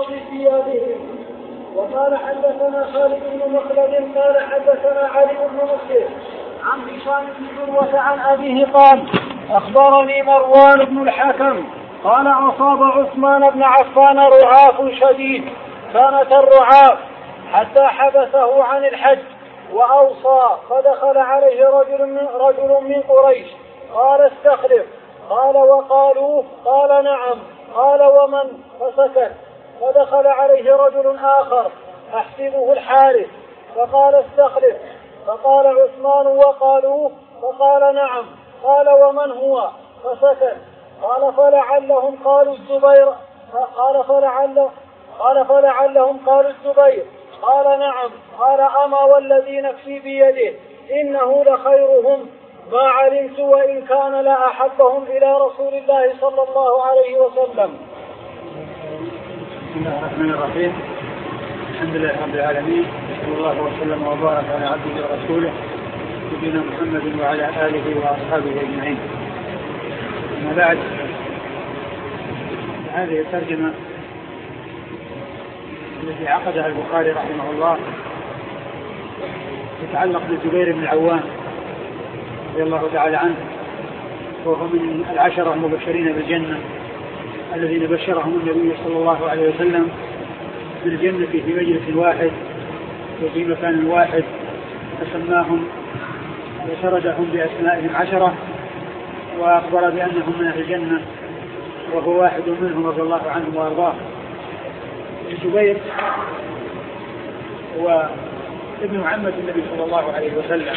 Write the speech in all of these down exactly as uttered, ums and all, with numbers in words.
بثيابهم. وقال حدثنا خالد بن مخلد قال حدثنا علي بن مسلم عن هشام بن عروة عن أبيه قال أخبرني مروان بن الحكم قال أصاب عثمان بن عفان رعاف شديد كانت الرعاف حتى حبسه عن الحج وأوصى فدخل عليه رجل من, رجل من قريش قال استخلف قال وقالوا قال نعم قال ومن فسكت فدخل عليه رجل آخر أحسبه الحارث فقال استخلف فقال عثمان وقالوا فقال نعم قال ومن هو فسكت قال فلعلهم قالوا الزبير قال فلعل قال فلعلهم قالوا الزبير قال نعم قال أما والذي نفسي بيده إنه لخيرهم ما علمت وإن كان لأحبهم إلى رسول الله صلى الله عليه وسلم. بسم الله الرحمن الرحيم. الحمد لله رب العالمين صلى الله وسلم وبارك على عبده ورسوله نبينا محمد وعلى آله وأصحابه أجمعين. أما بعد، هذه الترجمة التي عقدها البخاري رحمه الله تتعلق بالزبير بن العوام رضي الله تعالى عنه، وهو من العشرة المبشرين بالجنة الذين بشرهم النبي صلى الله عليه وسلم بالجنة في مجلس واحد وفي مكان واحد، فسماهم وسردهم بأسمائهم عشرة وأخبر بأنهم من أهل الجنة، وهو واحد منهم رضي الله عنه وأرضاه. الزبير هو ابن عمة النبي صلى الله عليه وسلم،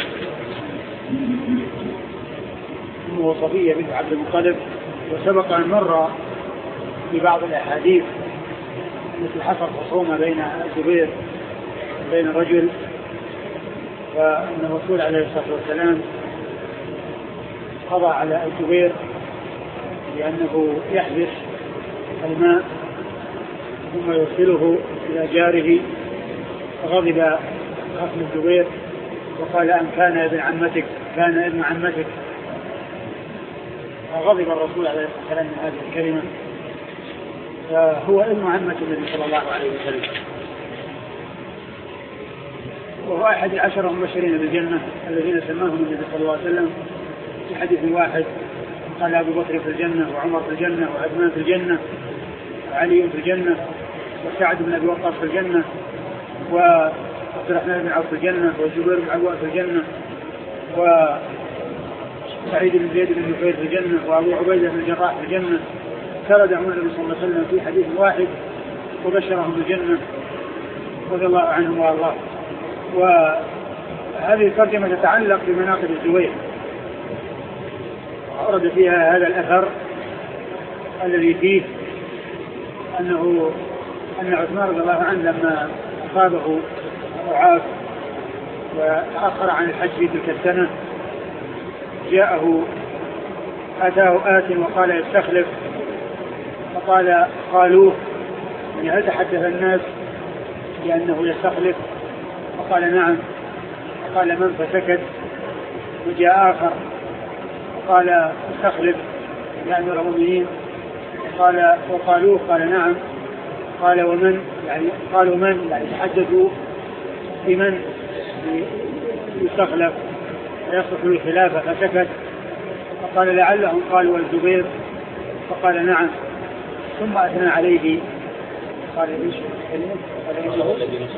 أمه صفية بنت عبد المطلب، وسبق أن مر في بعض الأحاديث مثل حصل خصومة بين الزبير وبين الرجل، فإن الرسول عليه الصلاة والسلام قضى على الزبير لأنه يحبس الماء ثم يرسله إلى جاره، فغضب خصم الزبير وقال أن كان ابن عمتك كان ابن عمتك، فغضب الرسول عليه الصلاة والسلام من هذه الكلمة، فهو ابن عمة النبي صلى الله عليه وسلم، وهو أحد العشرة المبشرين بالجنة الذين سماهم النبي صلى الله عليه وسلم في حديث واحد، قال أبو بكر في الجنة وعمر في الجنة وعثمان في الجنة وعلي في الجنة وسعد بن أبي وقاص في الجنة وعبد الرحمن بن عوف في الجنة والزبير بن عوام في الجنة وسعيد بن زيد بن جبير في الجنة وأبو عبيدة بن الجراح في الجنة. سردهم النبي صلى الله عليه وسلم في حديث واحد وبشرهم بالجنة رضي الله عنهم وارضاهم. وهذه الترجمة تتعلق بمناقب الزبير، ورد فيها هذا الأثر الذي فيه أنه أن عثمان رضي الله عنه لما أصابه رعاف وتأخر عن الحج في تلك السنة جاءه أتاه آت وقال يستخلف، فقال قالوه يعني هل تحدث الناس لأنه يستخلف؟ فقال نعم، فقال من؟ فسكت. وجاء آخر وقال استخلف يا أمير المؤمنين، قال وقالوه قال نعم، قال ومن؟ يعني قالوا من؟ يعني تحدثوا بمن يستخلف ويصلح الخلافة، فسكت. فقال لعلهم قالوا الزبير، فقال نعم، ثم أثنى عليه قال إيش كلمة؟ قال إنه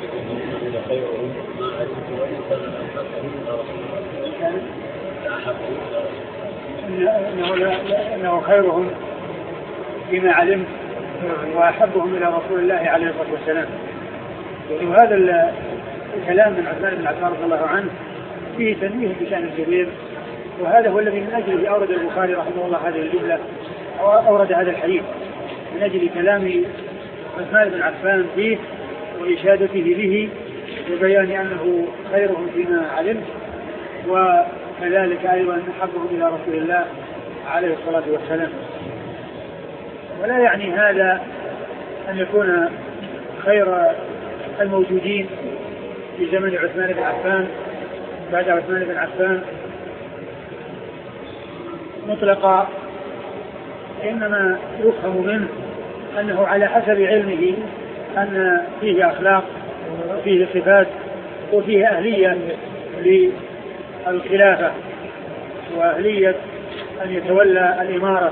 إنه, إنه خيرهم بما علمت وأحبهم إلى رسول الله عليه الصلاة والسلام. وهذا الكلام من عثمان بن عفان رضي الله عنه فيه تنويه بشأن الزبير، وهذا هو الذي من أجله أورد البخاري رحمه الله هذه الجملة أو أورد هذا الحديث، من أجل كلام عثمان بن عفان فيه وإشادته به وبيان أنه خيرهم فيما علمت، وكذلك أيضا أحبهم إلى رسول الله عليه الصلاة والسلام. ولا يعني هذا أن يكون خير الموجودين في زمن عثمان بن عفان بعد عثمان بن عفان مطلقا، إنما يفهم منه أنه على حسب علمه أن فيه أخلاق وفيه صفات وفيه أهلية للخلافة وأهلية أن يتولى الإمارة،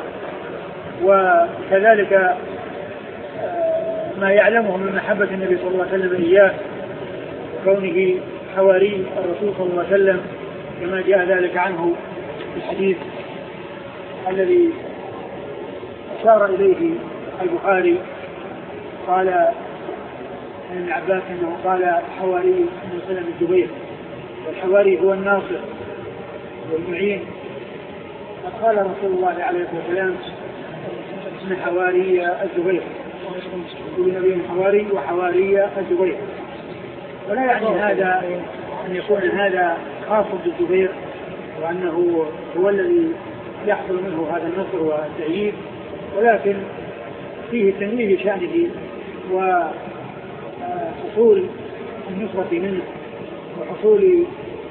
وكذلك ما يعلمه من محبة النبي صلى الله عليه وسلم إياه وكونه حواري الرسول صلى الله عليه وسلم كما جاء ذلك عنه في الحديث الذي أشار إليه البخاري. قال ابن عباس أنه قال حواري النبي صلى الله عليه وسلم الزبير، والحواري هو الناصر والمعين. قال رسول الله عليه الصلاة والسلام اسم حواري الزبير، يقول نبي حواري وحواري الزبير، ولا يعني هذا أن يكون هذا خاص بالزبير وأنه هو الذي يحصل منه هذا النصر والتأييد، ولكن فيه تنويه شأنه وحصول النصرة منه وحصول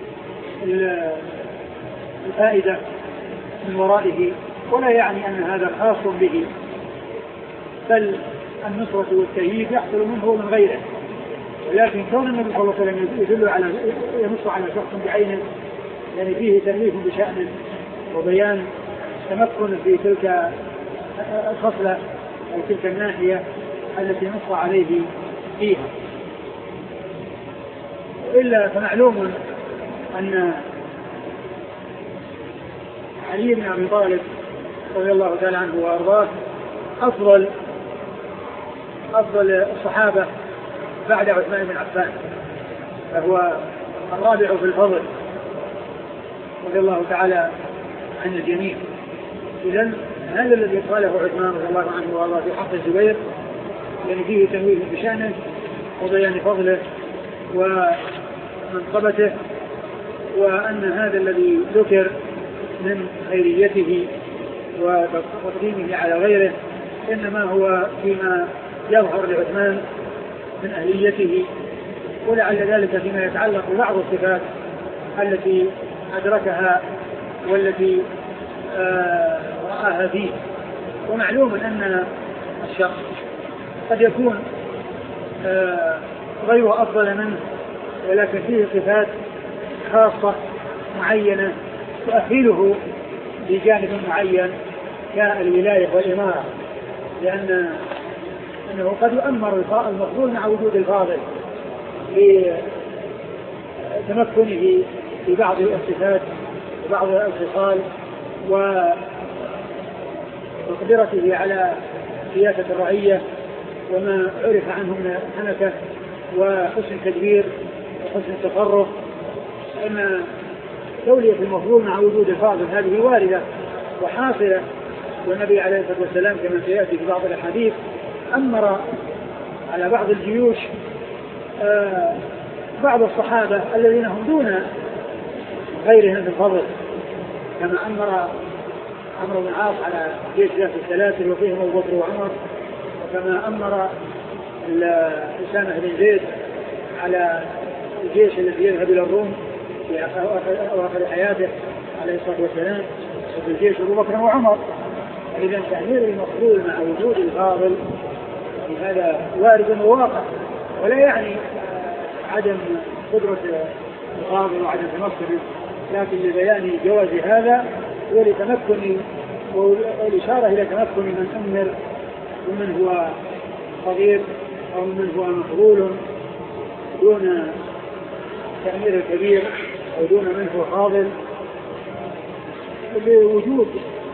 الفائدة من ورائه، ولا يعني أن هذا خاص به، بل النصرة والتأييد يحصل منه ومن غيره. ولكن كون النبي صلى الله عليه وسلم يدل على ينص على شخص بعينه يعني فيه تنويه بشأنه وبيان تمكن في تلك الخصلة أو تلك الناحية التي نص عليه فيها. إلا فمعلوم أن علي بن أبي طالب رضي الله تعالى عنه وأرضاه أفضل أفضل الصحابة بعد عثمان بن عفان، فهو الرابع في الفضل رضي الله تعالى عن الجميع. إذن هذا الذي قاله عثمان رضي الله عنه وأرضاه في حق الزبير يعني فيه تنويه بشأنه وبيان فضله ومنقبته، وأن هذا الذي ذكر من خيريته وتقديمه على غيره إنما هو فيما يظهر لعثمان من أهليته، ولعل ذلك فيما يتعلق ببعض الصفات التي أدركها والتي آه رآها فيه. ومعلوم أن الشخص قد يكون آه غير أفضل منه، ولكن فيه صفات خاصة معينة تؤهله بجانب معين كالولاية والإمارة، لأن أنه قد يؤمر المفضول مع وجود الفاضل لتمكنه في بعض الصفات وبعض الخصال وقدرته على سياسة الرعية وما عرف عنه من حنكة وحسن التدبير وحسن التصرف. أن تولية المفضول مع وجود الفاضل هذه واردة وحاصلة، والنبي عليه الصلاة والسلام كما سيأتي في بعض الأحاديث أمر على بعض الجيوش آه بعض الصحابة الذين هم دون غيرهم في الفضل، كما أمر عمرو بن العاص على جيش ذات السلاسل وفيهم أبو بكر وعمر، وكما أمر أسامة بن زيد على الجيش الذي يذهب إلى الروم في أواخر حياته عليه الصلاة والسلام، وفي الجيش أبو بكر وعمر. إذا تأمير المفضول مع وجود الفاضل هذا وارد وواقع، ولا يعني عدم قدرة الفاضل وعدم تمكنه، لكن لبيان جواز هذا ولتمكن والإشارة إلى تمكن من أمر ومن هو صغير أو من هو مفضول دون تأمير الكبير أو دون من هو فاضل، بوجود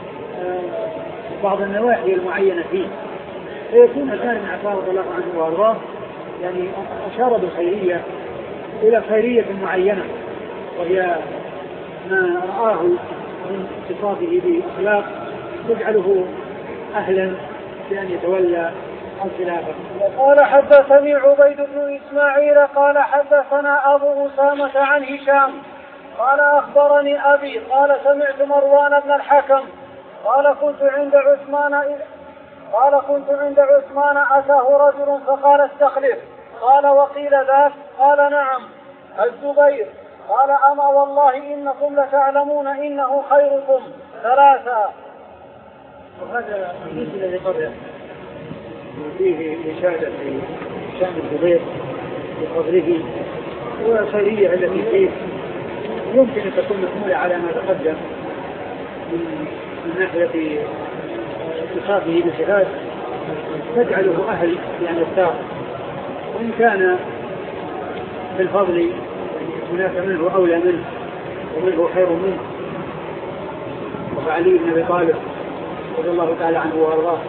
بعض النواحي المعينة فيه. فيكون كان من عفان رضي الله عنه وارضاه يعني أشار بالخيرية إلى خيرية معينة، وهي ما رآه من صفاته بأخلاق تجعله أهلا بأن يتولى الخلافة. قال حدثني عبيد بن إسماعيل قال حدثنا أبو أسامة عن هشام قال أخبرني أبي قال سمعت مروان بن الحكم قال كنت عند عثمان قال كنت عند عثمان أتاه رجل فقال استخلف، قال وقيل ذاك؟ قال نعم الزبير. قال أما والله إنكم لتعلمون إنه خيركم ثلاثا. وهذا الحديث الذي قبله فيه إشادة شأن الزبير بفضله والخيرية التي فيه يمكن أن تكون محمولة على ما تقدم من ناحية اتصافه بصفات تجعله أهل يعني يختار، وإن كان في الفضل هناك منه أولى منه ومنه خير منه، وعلي بن أبي طالب رضي الله تعالى عنه وأرضاه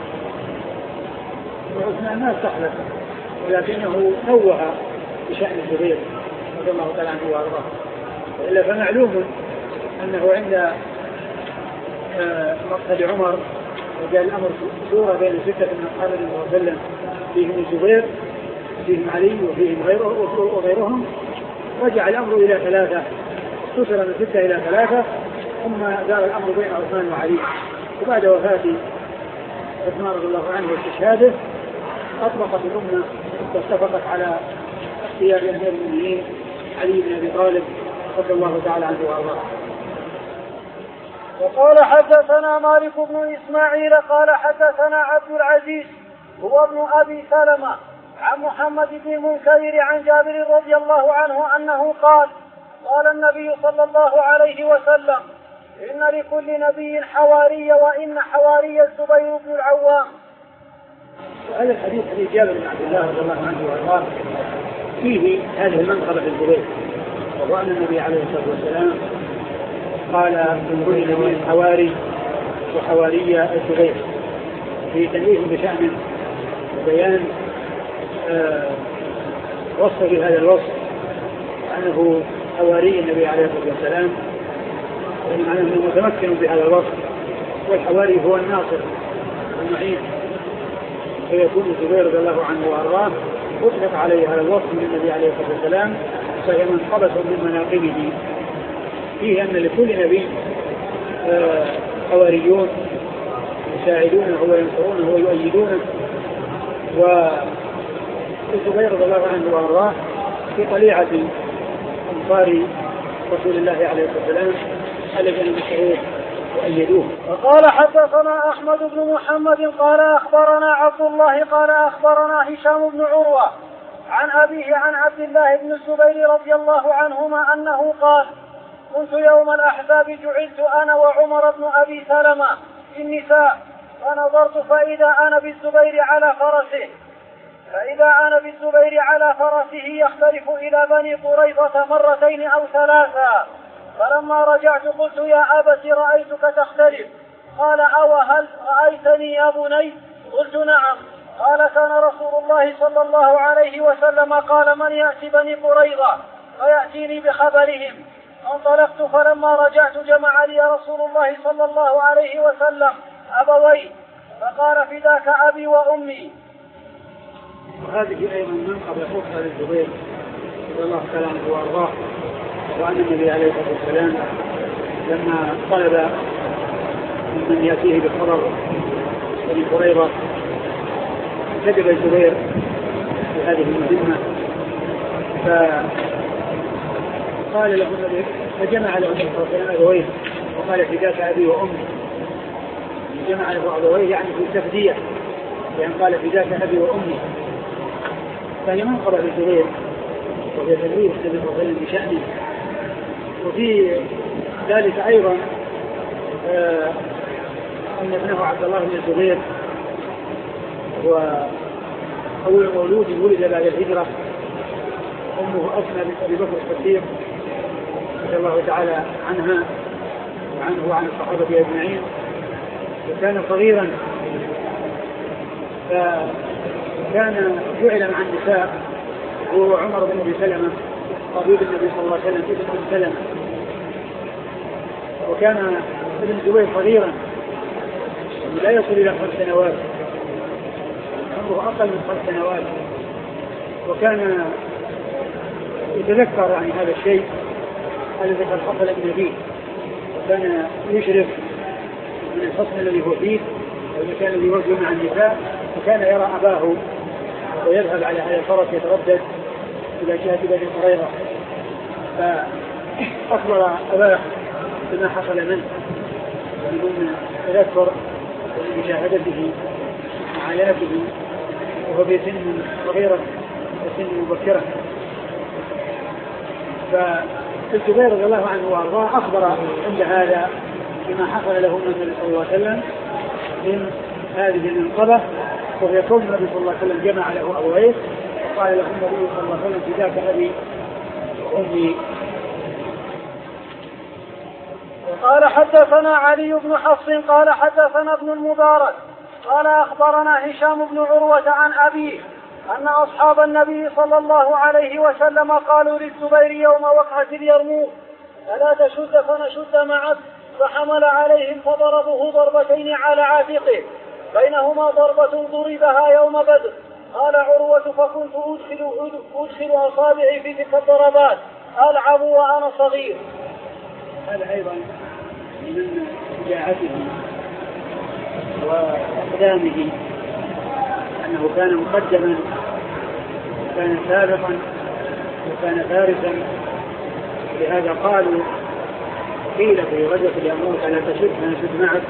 وعثمان ما استحلف، ولكنه نوه بشأن الزبير رضي الله تعالى عنه وأرضاه. وإلا فمعلوم أنه عند مقتل عمر وجاء الأمر شورى بين ستة من أصحاب النبي صلى الله عليه وسلم فيهم الزبير فيهم علي وفيهم غيره وغيرهم، رجع الأمر إلى ثلاثة، اختصر من ستة إلى ثلاثة، ثم دار الأمر بين عثمان وعلي. وبعد وفاة عثمان رضي الله عنه واستشهاده أطلقت الأمة واتفقت على اختيار أمير المؤمنين علي بن أبي طالب رضي الله تعالى عنه وأرضاه. وقال حدثنا مالك بن إسماعيل قال حدثنا عبد العزيز هو ابن أبي سلمة عن محمد بن المنكدر عن جابر رضي الله عنه أنه قال قال النبي صلى الله عليه وسلم إن لكل نبي حواري وإن حواري الزبير بن العوام. هذا الحديث حديث جابر بن عبد الله رضي الله عنه وارضاه فيه هذه المنقبة في الزبير، وهو أن النبي عليه الصلاة والسلام قال من كل نبي حواري وحواري الزبير في تنويه بشأن وبيان آه وصف هذا الوصف أنه حواري النبي عليه الصلاة والسلام، يعني أنه متمكن بهذا الوصف، والحواري هو الناصر المعين، فيكون الزبير رضي الله عنه وأرضاه أطلق عليه هذا الوصف من النبي عليه الصلاة والسلام، فهي منقبة من مناقبه فيه أن لكل نبي آه حواريون يساعدونه وينصرونه ويؤيدونه. والزبير رضي الله عنه وأرضاه في طليعة أنصار رسول الله عليه الصلاة والسلام الذين نصروه وأيدوه. وقال حدثنا أحمد بن محمد قال أخبرنا عبد الله قال أخبرنا هشام بن عروة عن أبيه عن عبد الله بن الزبير رضي الله عنهما أنه قال كنت يوم الأحزاب جعلت أنا وعمر بن أبي سلمة في النساء فنظرت فإذا أنا بالزبير على فرسه فإذا أنا بالزبير على فرسه يختلف إلى بني قريظة مرتين أو ثلاثا، فلما رجعت قلت يا أبت رأيتك تختلف، قال أو هل رأيتني يا بني؟ قلت نعم. قال كان رسول الله صلى الله عليه وسلم قال من يأتي بني قريظة فيأتيني بخبرهم. انطلقت فلما رجعت جمع لي رسول الله صلى الله عليه وسلم أبوي فقال فداك أبي وأمي. وهذه أيضا منقبة أخرى للزبير رضي الله تعالى عنه وأرضاه، وأن النبي عليه الصلاة والسلام لما طلب من يأتيه بالخبر بني قريظة كتب الزبير في هذه المهمة، فقال له النبي فجمع له النبي صلى الله عليه وسلم أبويه وقال فداك أبي وأمي، جمع له أبويه يعني في التفدية، يعني قال فداك أبي وأمي، فهي منقبة للزبير وهي تنويه النبي صلى الله عليه وسلم بشأنه. وفي ذلك أيضا آه أن ابنه عبد الله بن الزبير هو أول مولود ولد بعد الهجرة، أمه أسمى بنت أبي بكر الصديق رضي الله تعالى عنها وعنه وعن الصحابة أجمعين، وكان صغيرا فكان جعل مع النساء هو عمر بن أبي سلمة طبيب النبي صلى الله عليه وسلم ابن أبي سلمة، وكان ابن الزبير صغيرا لا يصل إلى خمس سنوات، عمره أقل من خمس سنوات، وكان يتذكر يعني هذا الشيء الذي قد حصل النبي، وكان يشرف من الحصن الذي هو فيه والمكان الذي يوجه مع النساء، وكان يرى أباه ويذهب على هذا الفرس يتردد إلى جهة بني قريظة، فأخبر أباه بما حصل منه بدون تذكر ومشاهدته وعياته وهو في سن صغيرة السن مبكرا. فالزبير رضي الله عنه وارضاه اخبر عند هذا بما حصل له من النبي صلى الله عليه وسلم من هذه المنقبه، ويكون النبي صلى الله عليه وسلم جمع له ابويه وقال له النبي صلى الله عليه وسلم فداك ابي وامي. قال حدثنا علي بن حفص قال حدثنا ابن المبارك قال أخبرنا هشام بن عروة عن أبيه أن أصحاب النبي صلى الله عليه وسلم قالوا للزبير يوم وقعة اليرموك ألا تشد فنشد معك، فحمل عليهم فضربه ضربتين على عاتقه بينهما ضربة ضربها يوم بدر. قال عروة فكنت أدخل, أدخل أصابعي في تلك الضربات ألعب وأنا صغير. هذا أيضا من شجاعته وإقدامه أنه كان مقدما وكان سابقا وكان فارسا. لهذا قالوا قيل في غزوة اليرموك ألا تشد فنشد معك،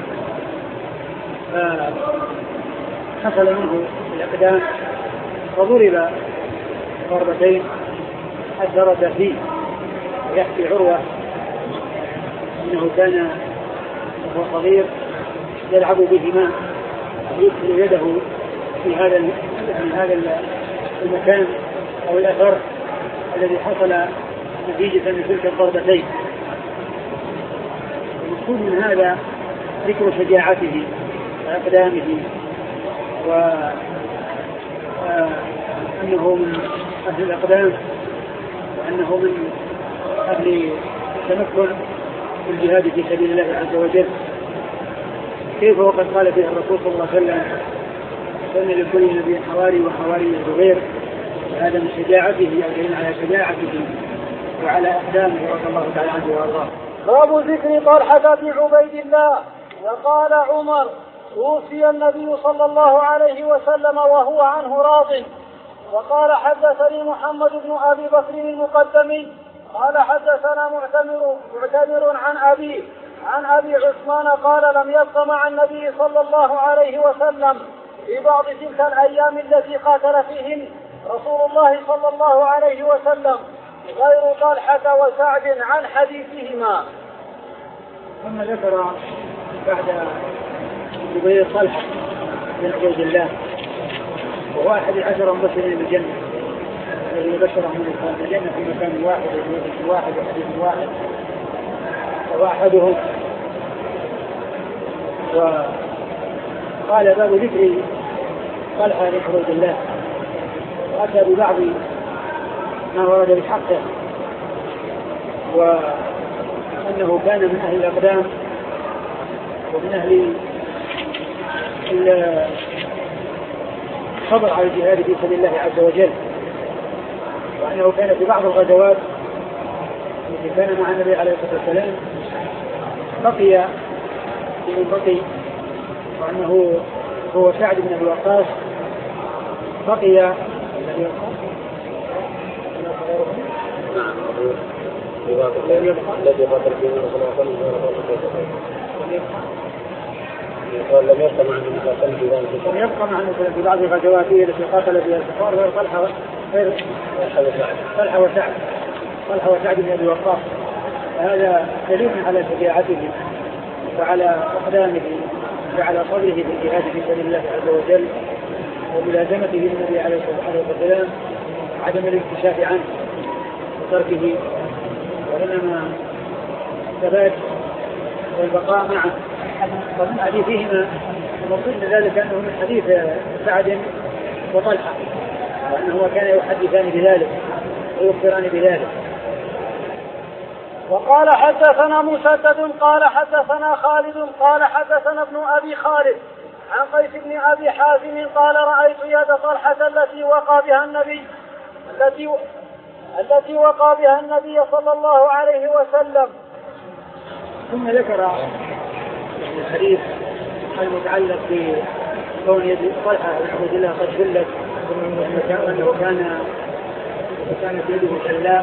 فحصل منه الإقدام فضرب ضربتين أثرت فيه. ويحكي عروة إنه كان وهو صغير يلعب بهما ويدخل يده في هذا من هذا المكان أو الأثر الذي حصل نتيجة من تلك الضربتين. المقصود من هذا ذكر شجاعته وإقدامه وأنه من أهل الإقدام وأنه من أهل التمكن في الجهاد في سبيل الله عز وجل. كيف وقد قال فيه الرسول صلى الله عليه وسلم أن لكل نبي حواري وحواري الزبير، هذا من شجاعته يدل على شجاعته وعلى أقدامه رضي الله تعالى عنه وارضاه. باب ذكر طلحة بن عبيد الله. وقال عمر توفي النبي صلى الله عليه وسلم وهو عنه راض. وقال حدثني محمد بن أبي بكر المقدمي قال حدثنا معتمر معتمر عن أبي عن أبي عثمان قال لم يبق مع النبي صلى الله عليه وسلم في بعض تلك الأيام التي قاتل فيهن رسول الله صلى الله عليه وسلم غير طلحة وسعد عن حديثهما. ثم ذكر بعد زبير طلحة بن عبيد الله وهو أحد عشر مبشرين بالجنة الذي بشرهم من الجنة في مكان واحد وفي واحد وحديث واحد وهو أحدهم. وقال باب ذكر طلحة بن عبيد الله وأتى ببعض ما ورد بحقه وأنه كان من أهل الأقدام ومن أهل الصبر على الجهاد في سبيل الله عز وجل، وأنه كان في بعض الغزوات التي كان مع النبي عليه الصلاة والسلام بقي في بقي، وأنه هو سعد بن أبي وقاص بقي الذي قاتل فيه قال لم يبقى معه مقاتل في ذلك لم يبقى معه في بعض غزواته التي قاتل فيها الكفار غير طلحة غير طلحة وسعد طلحة وسعد بن أبي وقاص. هذا دليل على شجاعته وعلى أقدامه وعلى صبره في الجهاد في سبيل الله عز وجل وملازمته للنبي عليه الصلاة والسلام عدم الاكتشاف عنه وتركه، وإنما الثبات والبقاء معه. ومن حديثهما المقصود ذلك أنه من حديث سعد وطلحة وأنه كان يحدثان بذلك ويخبران بذلك. وقال حدثنا مسدد قال حدثنا خالد قال حدثنا ابن أبي خالد عن قيس بن أبي حازم قال رأيت يد طلحة التي وقى بها النبي التي التي وقى بها النبي صلى الله عليه وسلم. ثم ذكر الحديث المتعلق بكون يد طلحة بن عبيد الله قد جلت وأنه كان كانت يده شلاء،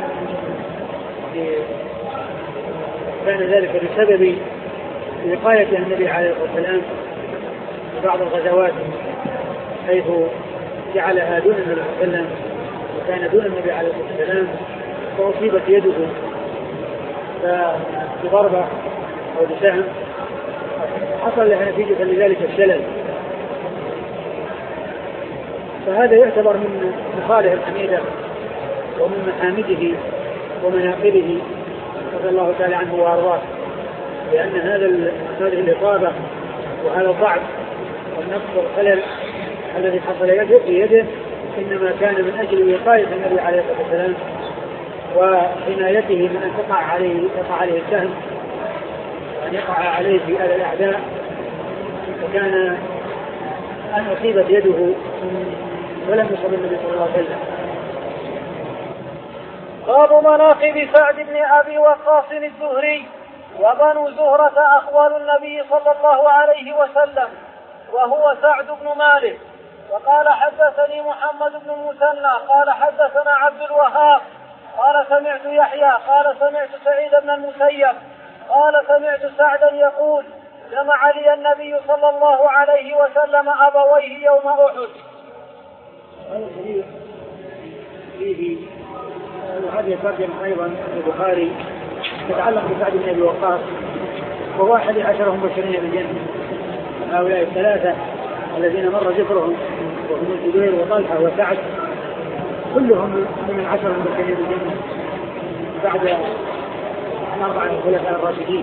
كان ذلك بسبب وقاية النبي عليه الصلاة والسلام في بعض الغزوات حيث جعلها دون النبي صلى الله عليه وسلم وكان دون النبي عليه الصلاة والسلام فأصيبت يده بضربة أو بسهم حصل لها نتيجة لذلك الشلل. فهذا يعتبر من مصالح الحميدة ومن محامده ومناقبه رضي الله تعالى عنه وأرضاه، لأن هذا هذه الإصابة وهذا الضعف والنقص والخلل الذي حصل في يده إنما كان من أجل وقاية النبي عليه الصلاة والسلام وحمايته من أن تقع عليه يقع عليه السهم وأن يقع عليه في آل الأعداء، وكان أن أصيبت يده ولم يصب النبي صلى الله عليه وسلم. باب مناقب سعد بن أبي وقاص الزهري. وبنو زهرة أخوال النبي صلى الله عليه وسلم وهو سعد بن مالك. وقال حدثني محمد بن المثنى قال حدثنا عبد الوهاب قال سمعت يحيى قال سمعت سعيد بن المسيب قال سمعت سعدا يقول جمع لي النبي صلى الله عليه وسلم أبويه يوم أحد. هذا الحديث فيه وهذه ترجمة أيضا البخاري تتعلق بسعد بن أبي وقاص وهو أحد عشرة مبشرين بالجنة. هؤلاء الثلاثة الذين مر ذكرهم وهم الزبير وطلحة وسعد كلهم من العشرة المبشرين بالجنة بعد أربعة الخلفاء الراشدين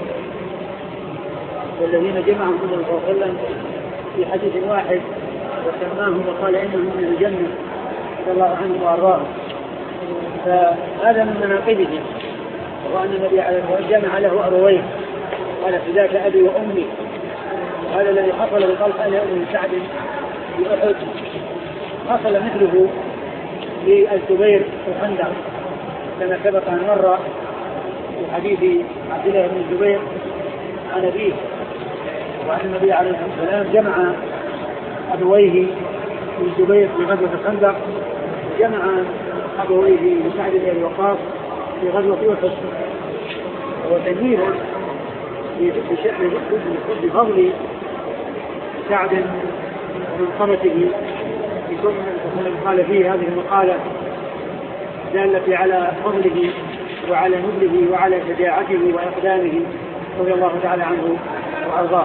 والذين جمعهم النبي صلى الله عليه وسلم في حديث واحد وسماهم وقال إنهم من الجنة رضي الله عنهم وأرضاهم. فهذا من مناقبهم، وأن النبي عليه الصلاة والسلام جمع له أبويه قال فداك أبي وأمي. هذا الذي حصل بطلحة لأم سعد في أحد حصل مثله للزبير في الخندق كما سبق أن مر في حديث عبد الله بن الزبير عن أبيه، وأن النبي عليه الصلاة والسلام جمع أبويه للزبير في غزوة الخندق جمع أبويه لسعد بن أبي وقاص في غزوة أحد. وتنويه بفضل سعد ومنقبته بكل ما قال فيه هذه المقالة دالة على فضله وعلى نبله وعلى شجاعته وإقدامه رضي الله تعالى عنه وأرضاه.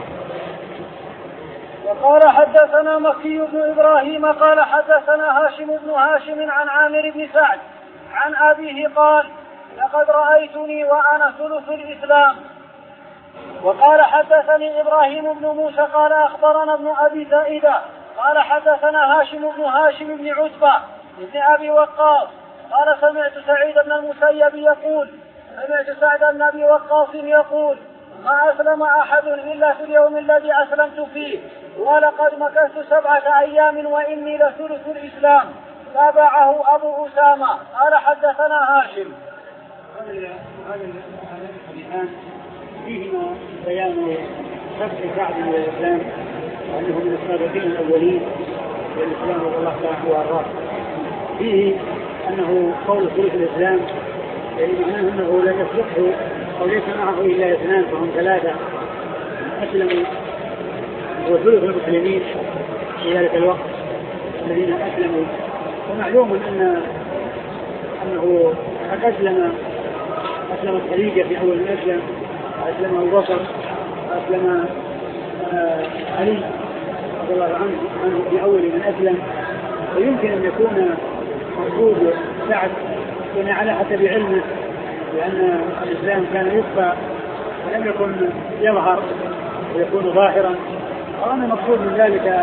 وقال حدثنا مكي بن إبراهيم قال حدثنا هاشم بن هاشم عن عامر بن سعد عن أبيه قال لقد رأيتني وأنا ثلث الإسلام. وقال حدثني إبراهيم بن موسى قال أخبرنا ابن أبي زائدة قال حدثنا هاشم بن هاشم بن عتبة بن أبي وقاص قال سمعت سعيد بن المسيب يقول سمعت سعد بن أبي وقاص يقول ما أسلم أحد إلا في اليوم الذي أسلمت فيه ولقد مكثت سبعة أيام وإني لثلث الإسلام. تابعه أبو أسامة قال حدثنا هاشم. هذا الحديثان فيهما بيان شرح سعد من الإسلام وأنه من السابقين الأولين للإسلام رضي الله تعالى وأرضاه. فيه أنه قول ثلث الإسلام يعني معناه أنه لا يصلحه أو ليس معه إلا اثنان فهم ثلاثة أسلموا وثلث المسلمين في ذلك الوقت الذين أسلموا. ومعلوم أن أنه قد أسلم أسلم خديجة في أول من أسلم، أسلم أبو بكر، أسلم علي رضي الله عنه عنه في أول من أسلم. ويمكن أن يكون موجود سعد كان على حسب علمه لأن الإسلام كان يخفى ولم يكن يظهر ويكون ظاهرا. وأنا مقصود من ذلك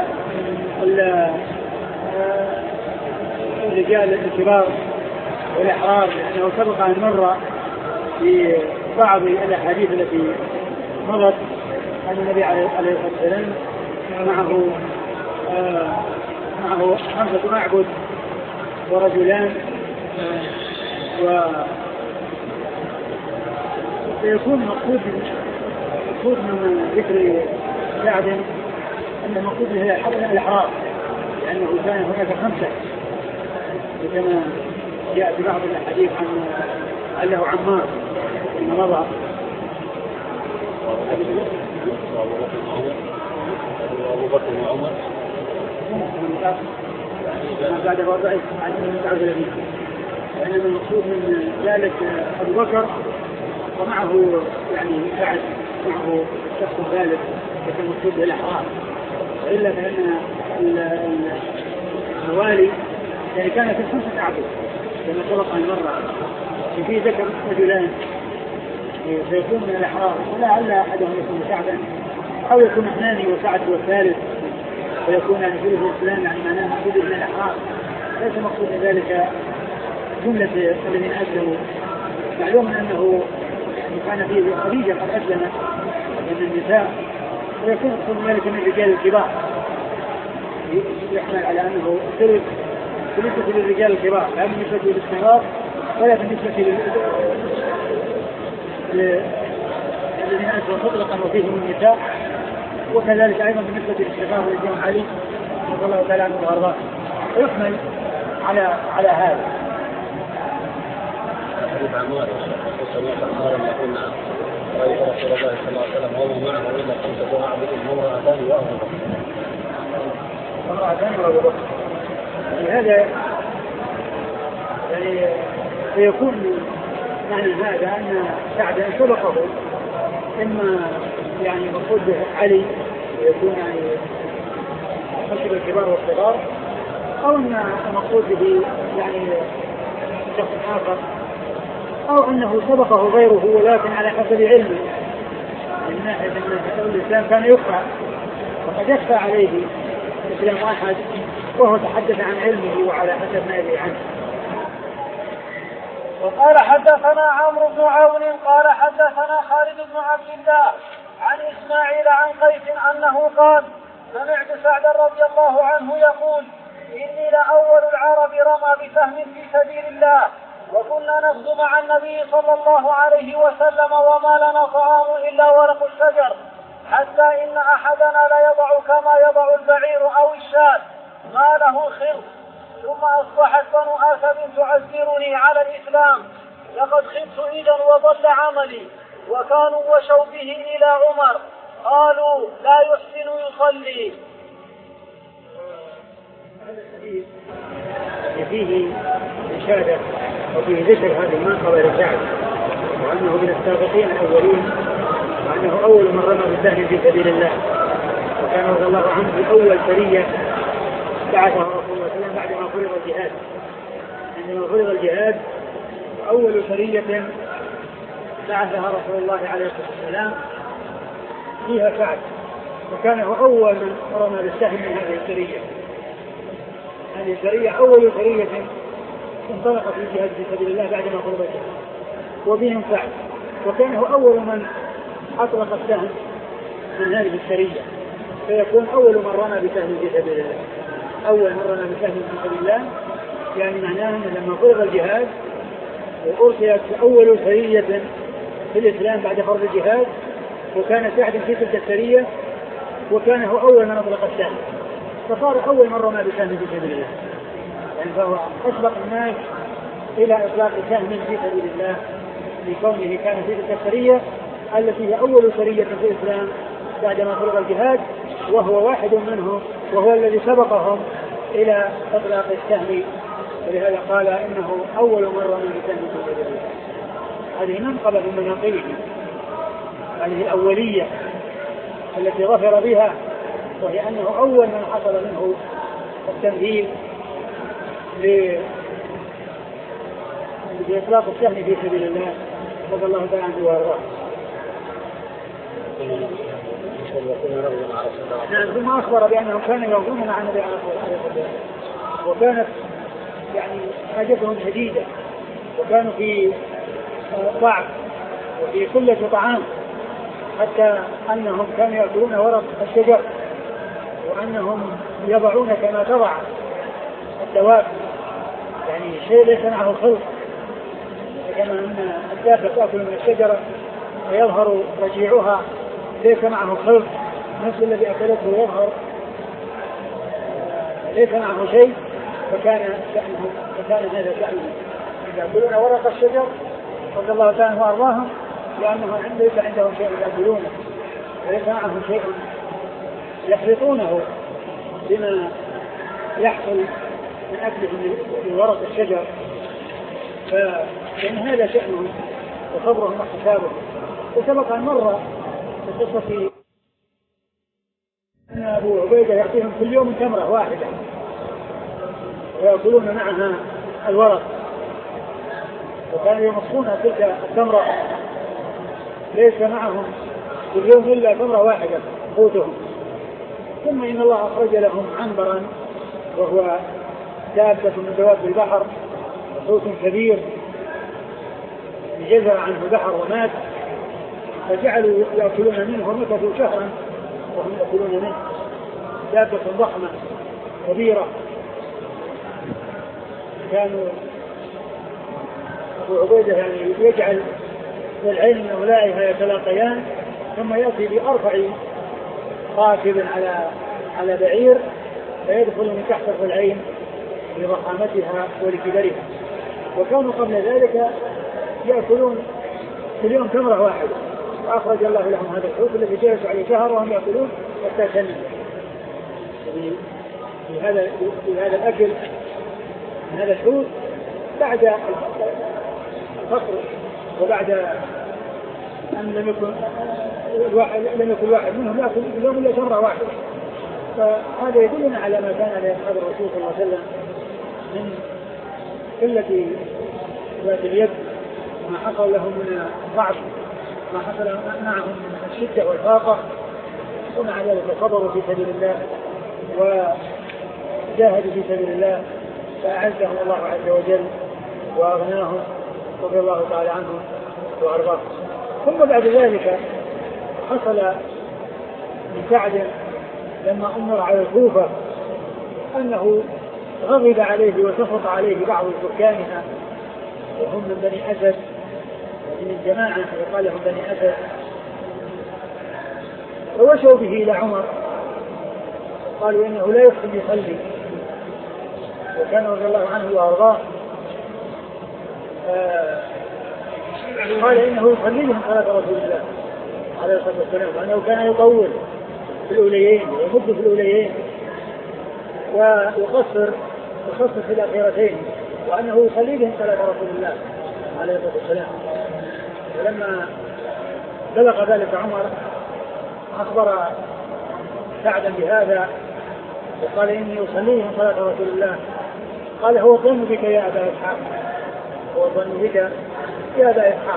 الرجال الكبار والأحرار لأنه سبق أن مر في بعض الأحاديث التي مضت أن النبي عليه الصلاة والسلام معه معه خمسة أعبد ورجلان ويكون مقصود مقصود من ذكر سعد أن المقصود هي الأحرار لأنه كان هناك خمسة كما جاء في بعض الحديث عن له عمار إن مضى أبو بكر وعمر بعد الرابع عن بعد الذي لأن المقصود من ذلك أبو بكر ومعه يعني سعد معه شخص ثالث لكن المقصود بالأحرار، وإلا فإن الموالي يعني كانت خمسة أعبد كما سبق أن مر في ذكر رجلان فيكون من الأحرار ولعل أحدهم يكون سعدا أو يكون اثنان وسعد هو الثالث ويكون يعني ثلث الإسلام يعني معناه مقصود من الأحرار، ليس مقصود ذلك جملة الذين أسلموا. معلوم أنه كان فيه خديجة قد أسلمت من النساء ويكون مقصود ذلك من الرجال الكبار، يحمل على أنه ثلث بالنسبة للرجال الكبار لا بالنسبة للصغار ولا بالنسبة للذين أسلموا مطلقا وفيهم النساء، وكذلك أيضا بالنسبة للصغار والجمع علي رضي الله تعالى عنه وأرضاه ويحمل على على هذا. حديث عمار قال ما كنا رأيت رسول الله صلى الله عليه وسلم وهو معه إلا خمسة أعبد امرأتان وأبو بكر امرأتان وأبو بكر هذا يعني سيكون يعني هذا أن سعد سبقه إما يعني مقصود به علي ويكون يعني خشب الكبار والصغار أو أن مقصود به يعني شخص آخر أو أنه سبقه غيره ولكن على حسب علمه من ناحية أن الإسلام كان يخفى وقد يخفى عليه إسلام واحد وهو تحدث عن علمه وعلى حسب ما يدري عنه. وقال حدثنا عمرو بن عون قال حدثنا خالد بن عبد الله عن إسماعيل عن قيس أنه قال سمعت سعد رضي الله عنه يقول إني لأول العرب رمى بسهم في سبيل الله وكنا نغزو مع النبي صلى الله عليه وسلم وما لنا طعام إلا ورق الشجر حتى إن أحدنا ليضع كما يضع البعير أو الشاة ما له خلق. ثم أصبحت بنو آسد تعذرني على الإسلام لقد خبت إذا وضل عملي وكانوا وشوا به إلى عمر قالوا لا يحسن يصلي. فيه إشادة وفيه ذكر هذه المنقبة لسعد وأنه من السابقين الأولين وأنه أول من رمى بالسهم في سبيل الله وكان رضي الله عنه في أول سرية بعثه رسول الله صلى الله عليه وسلم بعد ما فرض الجهاد. عندما فرض الجهاد أول سرية بعثها رسول الله عليه الصلاة والسلام فيها سعد وكان هو أول من رمى بالسهم من هذه السرية. هذه السرية أول سرية انطلقت في الجهاد في سبيل الله بعد ما فرض الجهاد وبهم سعد وكان هو أول من أطلق السهم من هذه السرية فيكون أول من رمى بسهم في سبيل الله. أول من رمى بسهم في سبيل الله يعني معناه أن لما فرض الجهاد وأرسلت أول سرية في الإسلام بعد فرض الجهاد وكان سعد في تلك السرية وكان هو أول من أطلق السهم فصار أول من رمى بسهم في سبيل الله يعني فهو أسبق الناس إلى إطلاق سهم في سبيل الله لكونه كان في تلك السرية التي هي أول سرية في الإسلام بعدما فرض الجهاد وهو واحد منهم وهو الذي سبقهم إلى إطلاق السهم ولهذا قال إنه أول من رمى بسهم في سبيل الله. هذه منقبة من مناقبه هذه الأولية التي ظفر بها وهي أنه أول من حصل منه التمهيد لإطلاق السهم في سبيل الله رضي الله تعالى عنه وارضاه. نعم ثم أخبر بأنهم كانوا يغزون مع النبي عليه الصلاة والسلام وكانت يعني حاجتهم شديدة وكانوا في ضعف وفي قلة طعام حتى أنهم كانوا يأكلون ورق الشجر وأنهم يضعون كما تضع الدواب يعني شيء ليس معه خلق كما أن الدابة تأكل من الشجرة ويظهر رجيعها ليس معه خلق نفس الذي أكلته يظهر ليس معه شيء فكان شأنه فكان هذا شأنه يأكلون ورق الشجر رضي الله تعالى وأرضاهم لأنه ليس عندهم شيء يأكلونه وليس معهم شيء يخلطونه بما يحصل من أكلهم لورق الشجر، فإن هذا شأنهم وصبرهم واحتسابهم. وسبق أن مر في قصة أن أبو عبيدة يعطيهم كل يوم تمرة واحدة ويأكلون معها الورق، وكانوا يمصون تلك التمرة ليس معهم كل يوم إلا تمرة واحدة قوتهم. ثم إن الله أخرج لهم عنبرا وهو دابة من دواب البحر وصوت كبير جزر عنه البحر ومات، فجعلوا يأكلون منه ومكثوا شهرا وهم يأكلون منه. دابة ضخمة كبيرة، كانوا أبو عبيدة يعني يجعل العين من أولئها يتلاقيان، ثم يأتي بأرفع راكب على على بعير فيدخل من تحت العين لضخامتها ولكبرها. وكانوا قبل ذلك يأكلون في اليوم تمرة واحدة، وأخرج الله لهم هذا الحوت الذي جلسوا عليه شهر وهم يأكلون حتى سنة. في هذا في هذا الأكل من هذا الحوت بعد الفقر وبعد أن لم يكن الواحد لم يكن الواحد منهم يأكل اليوم إلا تمرة واحدة. فهذا يدلنا على ما كان عليه أصحاب الرسول صلى الله عليه وسلم من قلة ذات اليد، ما حصل لهم من ضعف، ما حصل معهم من الشدة والفاقة، ومع ذلك صبروا في سبيل الله وجاهدوا في سبيل الله فأعزهم الله عز وجل وأغناهم رضي الله تعالى عنهم وأرضاهم. ثم بعد ذلك حصل من سعد لما أمر على الكوفة أنه غضب عليه وسخط عليه بعض سكانها وهم من بني أسد، من الجماعة يقال لهم بني أسد، فوشوا به إلى عمر قالوا إنه لا يحسن يصلي، وكان رضي الله عنه وأرضاه قال إنه يصلي لهم صلاة رسول الله عليه الصلاة والسلام، وأنه كان يطول في الأوليين ويمد في الأوليين ويقصر يقصر في الأخيرتين، وأنه يصلي لهم صلاة رسول الله عليه الصلاة والسلام. ولما بلغ ذلك عمر أخبر سعدا بهذا وقال إني أصلي لهم صلاة رسول الله. قال هو ظن بك يا أبا إسحاق، هو ظن بك يا أبا إسحاق.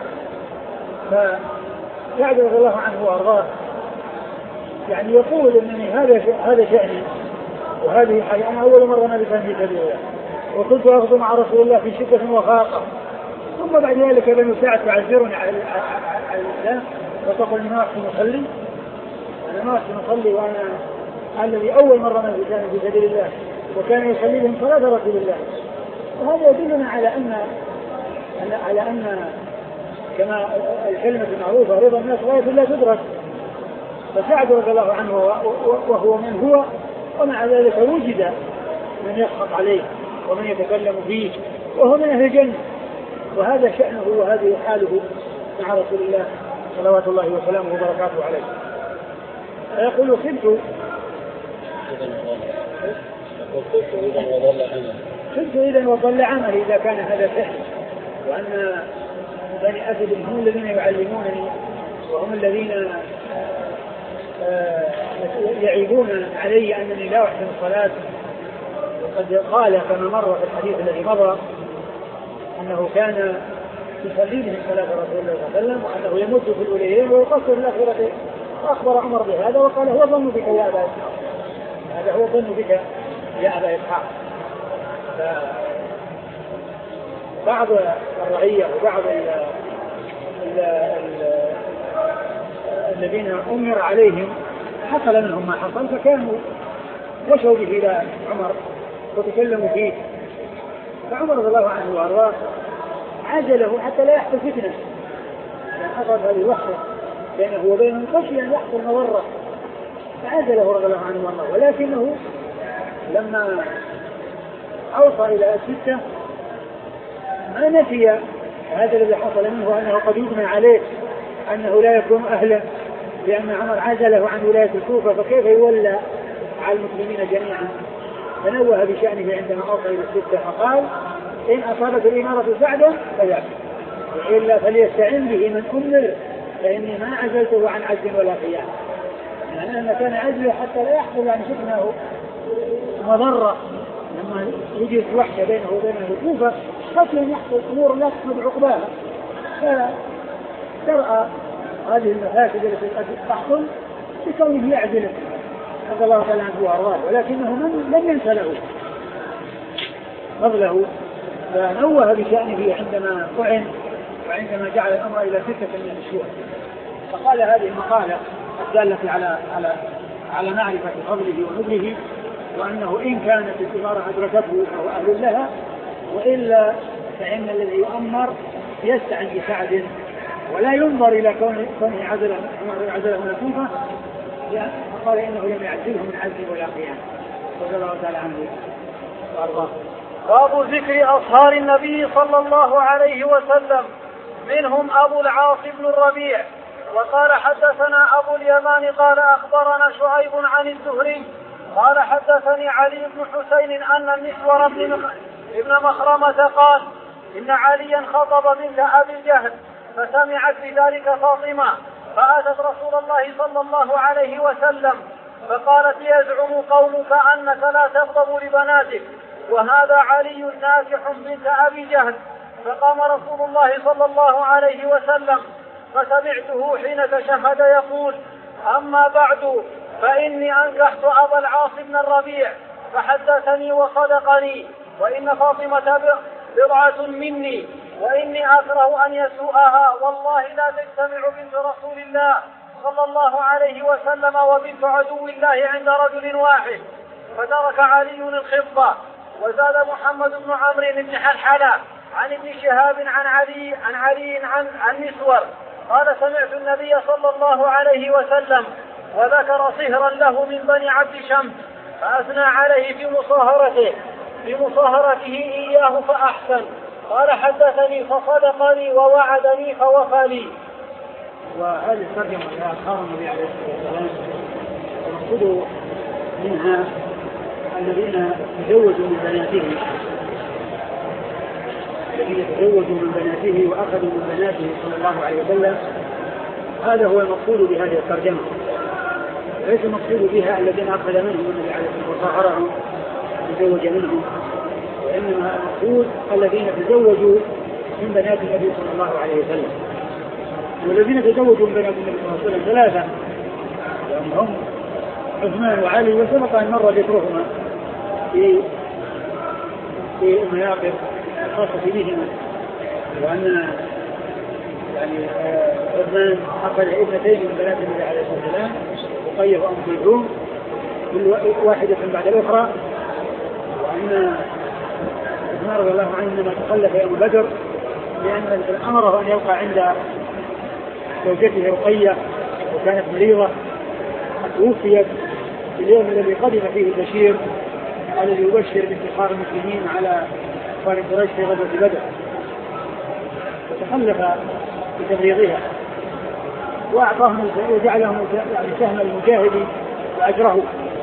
فسعد رضي الله عنه وأرضاه يعني يقول إنني هذا هذا شأني وهذه حاجة، أنا أول مرة نبي في سبيل الله وكنت أخذ مع رسول الله في شدة وفاقة، ثم بعد ذلك بنو سعد تعذرني على الإسلام وتقول إني ما أحسن أصلي، أنا ما أحسن أصلي وأنا الذي أول مرة نبي في سبيل الله وكان يصلي لهم صلاة رسول الله. وهذا يدلنا على أن على أن كما الكلمة المعروفة رضا الناس غاية لا تدرك. فسعد رضي الله عنه وهو من هو، ومع ذلك وجد من يسخط عليه ومن يتكلم فيه وهو من أهل الجنة، وهذا شأنه وهذه حاله مع رسول الله صلوات الله وسلامه وبركاته عليه. يقول خلت خلت إذا وضل عملي إذا كان هذا فعل، وأن بني أسد هم الذين يعلمونني وهم الذين يعيبون علي أنني لا أحسن الصلاة. وقد قال كما مر في الحديث الذي مضى أنه كان يصلي لهم صلاة رسول الله صلى الله عليه وسلم وأنه يمد في الأوليين ويقصر الأخيرتين. وأخبر عمر بهذا وقال هو ظن بك يا أبا إسحاق، هذا هو ظن بك يا أبا إسحاق. بعض الرعية وبعض ال ال ال الذين أمر عليهم حصل منهم ما حصل، فكانوا وشوا به إلى عمر وتكلموا فيه، فعمر رضي الله عنه وأرضاه عجله حتى لا يحصل فتنة، لأن حصل هذه الوحدة بينه وبينهم خشي أن يحصل مضرة، فعجله رضي الله عنه وأرضاه. ولكنه لما أوصى إلى الستة ما نفي هذا الذي حصل منه أنه قد يجمع عليه أنه لا يكون أهلا، لأن عمر عزله عن ولاية الكوفة، فكيف يولى على المسلمين جميعا فنوه بشأنه عندما أوصى إلى الستة فقال إن أصابت الإمارة سعدا فيأتي وإلا فليستعن به من أمر فإني ما عزلته عن عجز ولا قيام. يعني أن كان عزله حتى لا يحصل عن شبنه مضرة لما يجي الوحشة بينه وبين الكوفة قتل يحصل أمور لا تحمد عقباها فترأى هذه المفاسد التي قد تحصل بكونه يعزله رضي الله تعالى عنه وأرضاه ولكنه لم ينسى له فضله فنوه بشأنه عندما طعن وعندما جعل الأمر إلى ستة من الشهور فقال هذه المقالة الدالة على على على معرفة فضله ونبله وأنه إن كانت الإمارة أدركته فهو أهل لها وإلا فإن الذي يؤمر يستعن بسعد ولا ينظر إلى كونه عزله من الكوفة فقال إنه لم يعزله من عزل ولا قيام رضي الله تعالى عنه وأرضاه. باب ذكر أصهار النبي صلى الله عليه وسلم منهم أبو العاص بن الربيع. وقال حدثنا أبو اليمان قال أخبرنا شعيب عن الزهري قال حدثني علي بن حسين أن المسور ابن مخرمة قال إن عليا خطب بنت أبي الجهل فسمعت بذلك فاطمة فأتت رسول الله صلى الله عليه وسلم فقالت يزعم قومك أنك لا تغضب لبناتك وهذا علي ناكح بنت أبي جهل. فقام رسول الله صلى الله عليه وسلم فسمعته حين تشهد يقول أما بعد فإني أنكحت أبا العاص بن الربيع فحدثني وصدقني وإن فاطمة بضعة مني وإني أكره أن يسوءها والله لا تجتمع بنت رسول الله صلى الله عليه وسلم وبنت عدو الله عند رجل واحد. فترك علي الخطبة. وزاد محمد بن عمرو بن حلحلة عن ابن شهاب عن علي عن علي عن عن مسور قال سمعت النبي صلى الله عليه وسلم وذكر صهرا له من بني عبد شمس فأثنى عليه في مصاهرته في مصاهرته إياه فأحسن. قال حدثني فصدقني ووعدني فوفى لي. وهذه الترجمة إلى أصهار النبي عليه الصلاة والسلام المقصود منها الذين تزوجوا من بناته الذين تزوجوا من بناته وأخذوا من بناته صلى الله عليه وسلم. هذا هو المقصود بهذه الترجمة ليس المقصود بها الذين أخذ منهم النبي عليه الصلاة والسلام وصاهرهم تزوج منهم وإنما المقصود الذين تزوجوا من بنات النبي صلى الله عليه وسلم. والذين تزوجوا من بنات النبي صلى الله عليه وسلم ثلاثة هم عثمان وعلي وسبق أن مر ذكرهما في في المناقب الخاصة بهما وأن يعني عثمان أخذ ابنتين من بنات النبي عليه الصلاة والسلام وقيض أم كلثوم كل واحدة بعد الأخرى وأن عثمان رضي الله عنه إنما تخلف يوم بدر لأن أمره أن يبقى عند زوجته رقية وكانت مريضة توفيت في اليوم الذي قدم فيه البشير الذي يبشر بانتصار المسلمين على كفار قريش في غزوة بدر فتخلف بتمريضها وأعطاهم وجعلهم يعني سهم المجاهد وأجره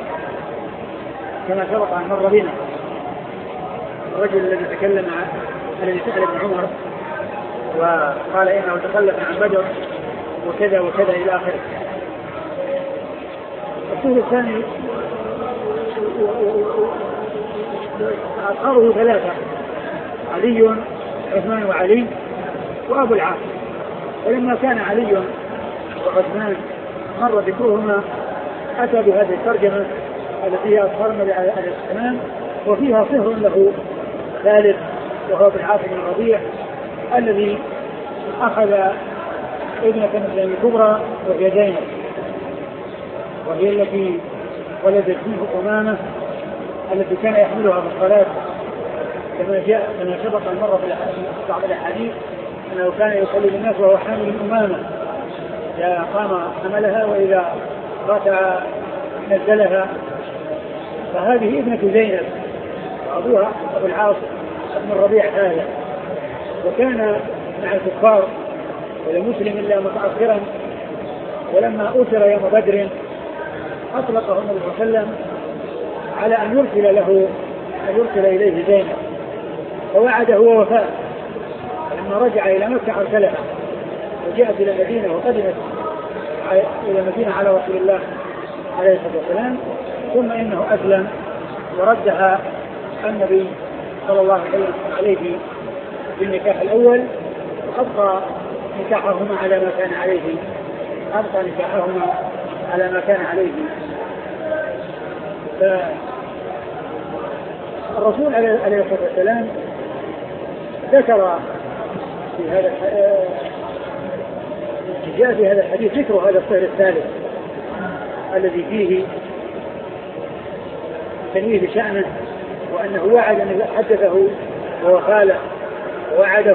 كما سبق أن مر بنا. الرجل الذي تكلم الذي سأل ابن عمر وقال إنه تخلف عن بدر وكذا وكذا إلى آخره. السؤال الثاني أصهاره ثلاثة علي عثمان وعلي وأبو العاص. ولما كان علي وعثمان مر ذكرهما أتى بهذه الترجمة التي هي أصهار النبي عليه السلام وفيها صهر له ثالث وهو ابن عاص بن الربيع الذي أخذ ابنة من الكبرى وهي زينب وهي التي ولدت منه أمامة التي كان يحملها في الصلاة كما جاء كما سبق المرة في بعض الأحاديث أنه كان يصلي بالناس وهو حامل أمامة إذا قام حملها وإذا ركع نزلها. فهذه ابنة زينب وأبوها أبو العاص بن الربيع هذا وكان مع الكفار ولم يسلم إلا متأخرا. ولما أسر يوم بدر أطلقه النبي صلى الله عليه وسلم على أن يرسل له أن يرسل إليه زينب، فوعده ووفاه. لما رجع إلى مكة أرسلها وجاءت إلى المدينة وقدمت إلى المدينة على رسول الله عليه الصلاة والسلام، ثم إنه أسلم وردها النبي صلى الله عليه وسلم في النكاح الأول، وأبقى نكاحهما على ما كان عليه أبقى نكاحهما على ما كان عليه. فالرسول عليه الصلاة والسلام ذكر في هذا جاء في هذا الحديث ذكر هذا الصهر الثالث الذي فيه تنويه بشأنه، وأنه وعد أن حدثه ووفاله ووعده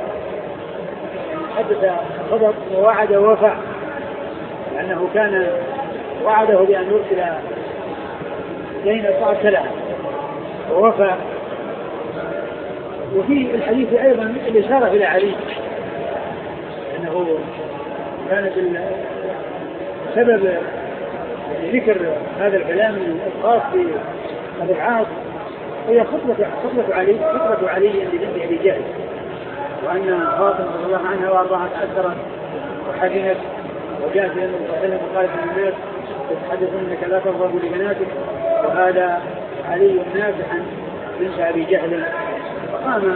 حدث صدق ووعد ووفى، لأنه كان وعده بأن يرسل زينب فأرسلها ووفى. وفي الحديث أيضا الإشارة إلى علي، أنه كانت سبب ذكر هذا الكلام الخاص بالأبعاد هي خطبة خطبة علي خطبة علي لبنت أبي جهل، وأن فاطمة رضي الله عنها وأرضاها تأثرت وحزنت وجاءت إلى النبي صلى الله عليه وسلم وقالت للناس يتحدثون أنك لا ترغب لبناتك، وهذا علي نافعا بنت أبي جهل. فقام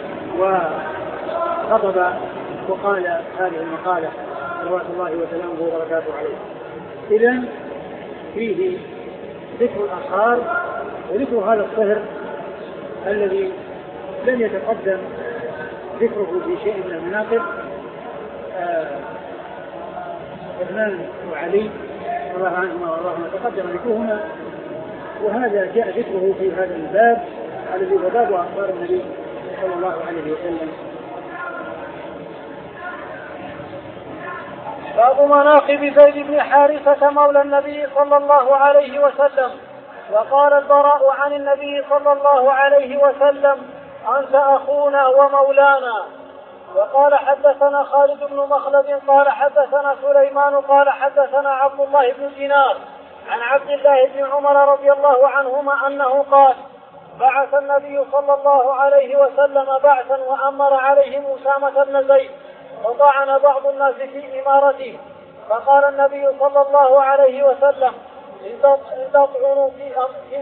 وخطب وقال هذه المقالة صلوات الله وسلامه وبركاته عليه. إذن فيه ذكر الأخبار وذكر هذا الصهر الذي لم يتقدم ذكره في شيء من المناقب عثمان آه وعلي رضي الله عنهما وارضاهما تقدم ذكرهما، وهذا جاء ذكره في هذا الباب الذي هو باب أخبار النبي صلى الله عليه وسلم. باب مناقب زيد بن حارثة مولى النبي صلى الله عليه وسلم. وقال البراء عن النبي صلى الله عليه وسلم: أنت أخونا ومولانا. وقال حدثنا خالد بن مخلد قال حدثنا سليمان قال حدثنا عبد الله بن دينار عن عبد الله بن عمر رضي الله عنهما أنه قال: بعث النبي صلى الله عليه وسلم بعثا وأمر عليهم أسامة بن زيد، وطعن بعض الناس في إمارته، فقال النبي صلى الله عليه وسلم: إن تطعنوا في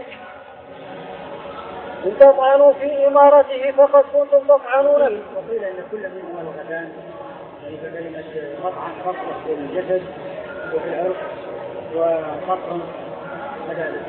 إن تطعنوا في إمارته فقد كنتم تطعنون. وقيل إن كل منهما لغتان، يعني كلمة قطعا قطع في الجسد وفي العرق، وقطع كذلك.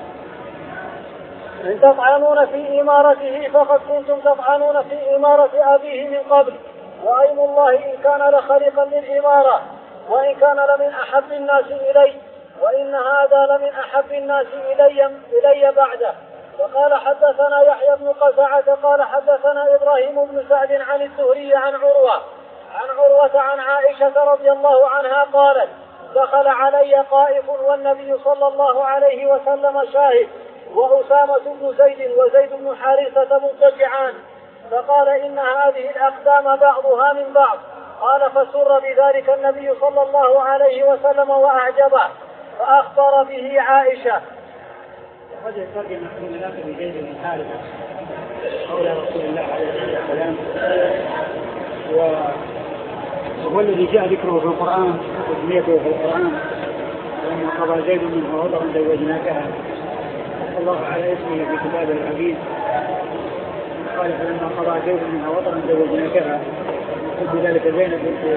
إن تطعنون في إمارته فقد كنتم تطعنون في إمارة أبيه من قبل، وأيم الله إن كان لخلقا للإمارة، وإن كان لمن أحب الناس إلي، وإن هذا لمن أحب الناس إلي, إلي بعده. وقال حدثنا يحيى بن قزعة قال حدثنا إبراهيم بن سعد عن الزهري عن عروة عن عروة عن عائشة رضي الله عنها قالت: دخل علي قائف والنبي صلى الله عليه وسلم شاهد، وأسامة بن زيد وزيد بن حارثة مضطجعان، فقال: إن هذه الأقدام بعضها من بعض. قال: فسر بذلك النبي صلى الله عليه وسلم وأعجبه، فأخبر به عائشة. قد يترجم من مناقب زيد بن حارثة قول رسول الله عليه الصلاة والسلام، وهو الذي جاء ذكره في القرآن وتسميته في القرآن: لما قضى زيد منها وطرا زوجناكها، الله على اسمه في كتاب العزيز. قال: فلما قضى زيد منها وطرا زوجناكها، قلت ذلك زينب بنت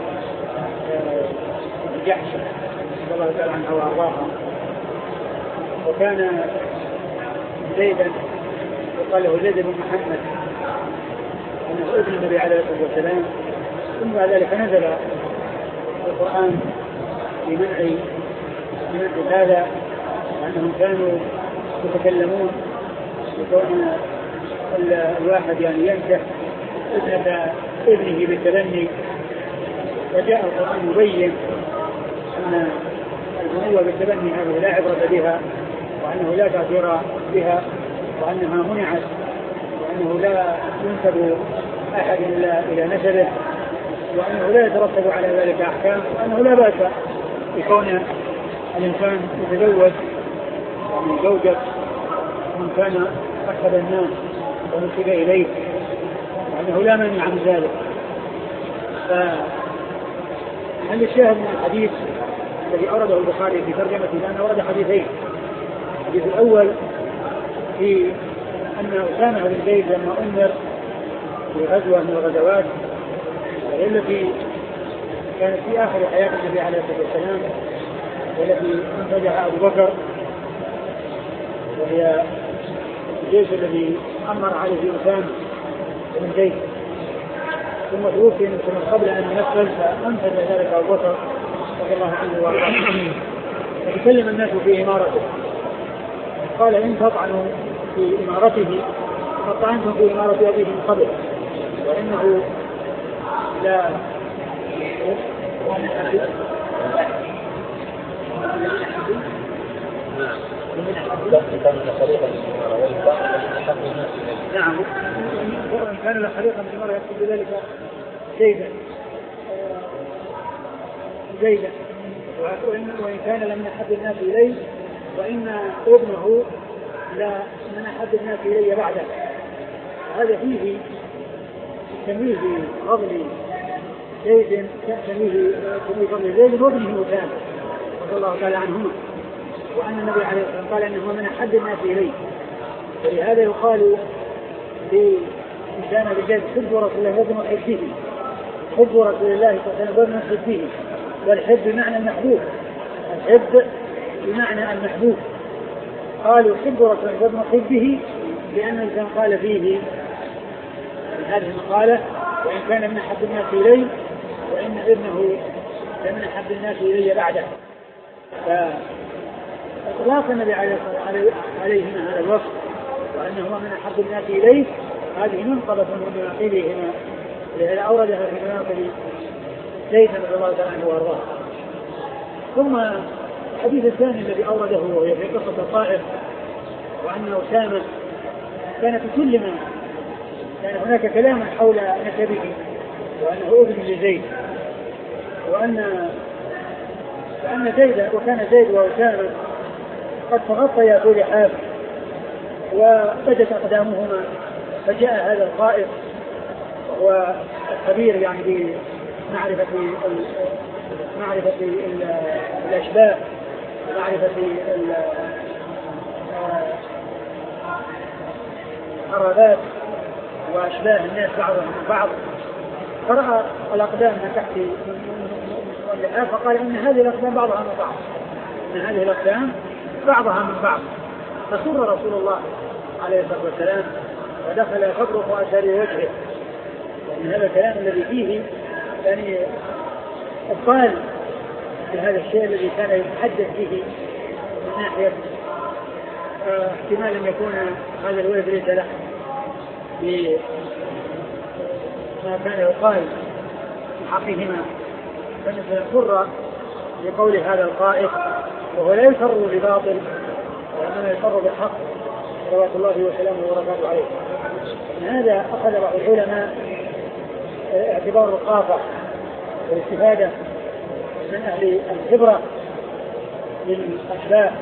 جحش رضي الله تعالى عنها وارضاها. وكان زيدا وقال له زيد بن محمد انه ابن النبي عليه الصلاه والسلام. ثم بعد ذلك نزل القران في منع من هذا، وانهم كانوا يتكلمون بكون الواحد يعني ينكح ابنة ابنه بالتبني. فجاء القرآن يبين أن البنوة بالتبني هذه لا عبرة بها، وأنه لا تأثير بها، وأنها منعت، وأنه لا ينسب أحد إلى نسبه، وأنه لا يترتب على ذلك أحكام، وأنه لا بأس بكون الإنسان يتزوج من زوجة من كان أكثر الناس ونسب إليه وأنه لا مانع من ذلك. فهل الشاهد من الحديث الذي أورده البخاري في ترجمته لأنه ورد حديثين. الحديث الأول في أن أسامة بن زيد لما أمر في غزوة من الغزوات التي كانت في آخر حياة النبي عليه الصلاة والسلام والتي انتجها أبو بكر، وهي الجيش الذي أمر عليه أسامة بن زيد، ثم توفي من قبل أن ينفذ فأنفذ ذلك أبو بكر رضي الله عنه وارضاه. فتكلم الناس في إمارته، قال إن تطعنوا في إمارته فطعنتم في إمارة أبيه من قبل، وإنه لا نعم وإن كان لخليقا من المرء يكتب بذلك زيدا زيدا وإن كان لمن أحب الناس إليه وإن ابنه لا من أحب الناس إليه بعده. هذا فيه تمييز فضل زيد تمييز فضل زيد وابنه أسامة رضي الله تعالى عنهما، وأن النبي عليه الصلاة والسلام قال أنه من أحب الناس إليه، ولهذا يقال لإنسان بجد حب رسول الله وابن حبه، حب رسول الله صلى الله عليه وسلم وابن حبه، والحب بمعنى المحبوب، الحب بمعنى المحبوب. قالوا حب رسول الله وابن حبه لأن الإنسان قال فيه من هذه المقالة وإن كان من أحب الناس إليه وإن ابنه لمن أحب الناس إليه بعده. فإطلاق النبي عليهما هذا الوصف وأنه من أحب الناس إليه هذه منقبة من مناقبهما، لأن أوردها في مناقب زيد رضي الله تعالى عنه وارضاه. ثم الحديث الثاني الذي أورده وهي في قصة الطائف، وأن أسامة كان تكلم كان هناك كلاما حول نسبه وأنه ابن لزيد، وأن وأن زيد وكان زيد وأسامة قد تغطيا طول حافظ وبدت أقدامهما، فجاء هذا القائد وهو الخبير يعني بمعرفة معرفة الأشباه ومعرفة القرابات وأشباه الناس بعضهم من بعض، فرأى الأقدام من تحت واللحاف فقال إن هذه الأقدام بعضها من بعض إن هذه الأقدام بعضها من بعض. فسر رسول الله عليه الصلاة والسلام ودخل خبره وأشار وجهه، ومن هذا الكلام الذي فيه يعني أبطال بهذا الشيء الذي كان يتحدث به من ناحية احتمال أن يكون هذا الولد ليس له بما كان يقال في حقهما، فنفر لقول هذا القائل وهو لا يسر بباطل وإنما يسر بالحق صلوات الله وسلامه وبركاته عليه. من هذا أخذ بعض العلماء اعتبار الرقافة والاستفادة من أهل الخبرة للأشباه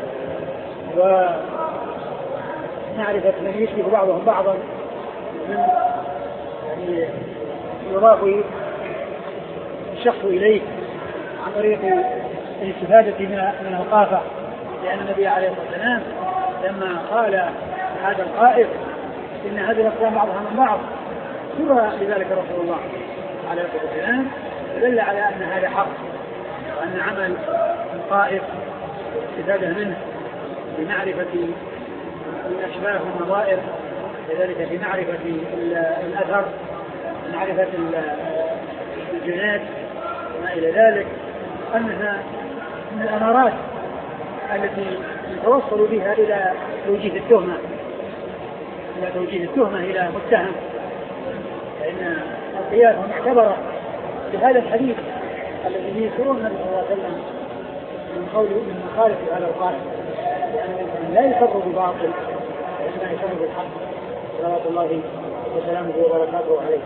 ومعرفة من يشبه بعضهم بعضا من يعني يضاف الشخص إليه عن طريق الاستفادة من الرقافة، لأن النبي عليه الصلاة والسلام لما قال هذا القائل إن هذه الأقدام بعضها من بعض سر لذلك رسول الله عليه الصلاة والسلام، دل على أن هذا حق وأن عمل القائل والاستفادة منه بمعرفة الأشباه والنظائر، لذلك في معرفة الأثر معرفة الجنات وما إلى ذلك، أنها من الأمارات التي يتوصل بها إلى توجيه التهمة إلى توجيه التهمة إلى متهم، فإن القياس معتبرة بهذا الحديث الذي يذكرون النبي صلى الله عليه وسلم من قوله من مخالف هذا القائل، لأن لا يسر بباطل وإنما يسر بالحق صلوات الله وسلامه وبركاته عليه.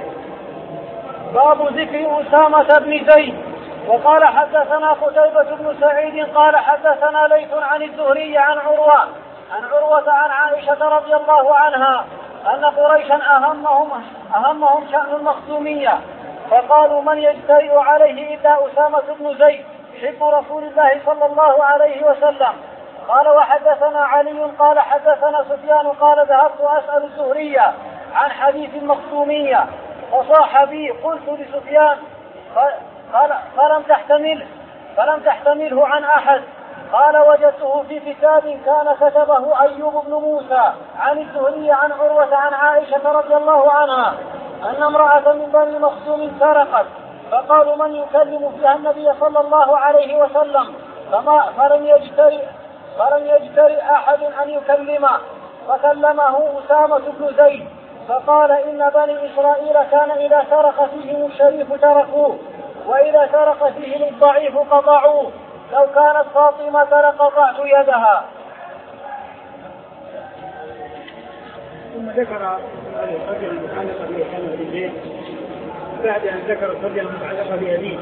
باب ذكر أسامة بن زيد. وقال حدثنا قتيبة بن سعيد قال حدثنا ليث عن الزهري عن عروة عن عروة عن عائشة رضي الله عنها أن قريشا أهمهم, أهمهم شأن المخزومية، فقالوا من يجترئ عليه إلا أسامة بن زيد حب رسول الله صلى الله عليه وسلم. قال وحدثنا علي قال حدثنا سفيان قال ذهبت أسأل الزهري عن حديث المخزومية فصاح بي، قلت لسفيان قال فلم تحتمله فلم تحتمله عن أحد. قال وجدته في كتاب كان كتبه أيوب بن موسى عن الزهري عن عروة عن عائشة رضي الله عنها أن امرأة من بني مخزوم سرقت، فقالوا من يكلم فيها النبي صلى الله عليه وسلم، فما فلم يجترئ فلم يجترئ أحد أن يكلمه، فكلمه أسامة بن زيد فقال إن بني إسرائيل كان إذا سرق فيهم الشريف تركوه وإذا سرق فيهم الضعيف قطعوه، لو كانت فاطمة لقطعت يدها. ثم ذكر الرجل المتعلقة بأسامة بن زيد بعد أن ذكر الرجل المتعلقة بأبيه،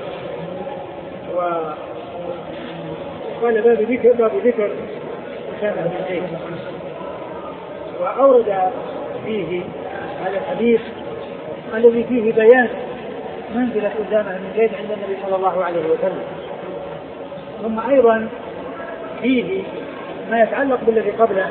وقال باب ذكر باب ذكر أسامة بن زيد، وأورد فيه هذا الحديث الذي فيه بيان منزلة أسامة بن زيد عند النبي صلى الله عليه وسلم. ثم أيضا فيه ما يتعلق بالذي قبله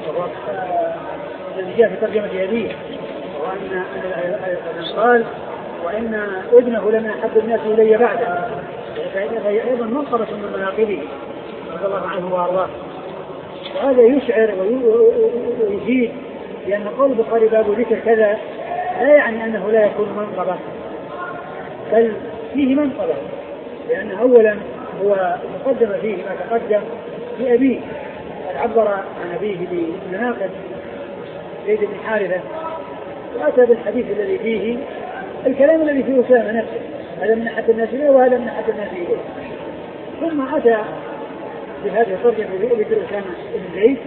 الذي جاء في ترجمة أبيه، وأن قال وإن ابنه لمن أحب الناس إلي بعده، فهي أيضا منقبة من مناقبه رضي الله عنه وأرضاه. وهذا يشعر ويفيد لأن قول البخاري باب ذكر كذا لا يعني أنه لا يكون منقبة، بل فيه منقبة، لأن أولا هو مقدم فيه ما تقدم في أبيه، عبر عن أبيه بمناقب زيد بن حارثة، وأتى بالحديث الذي فيه الكلام الذي فيه أسامة نفسه، هذا من أحد الناس إليه وهذا من أحد الناس إليه. ثم أتى بهذه الترجمة بذكر أسامة بن زيد،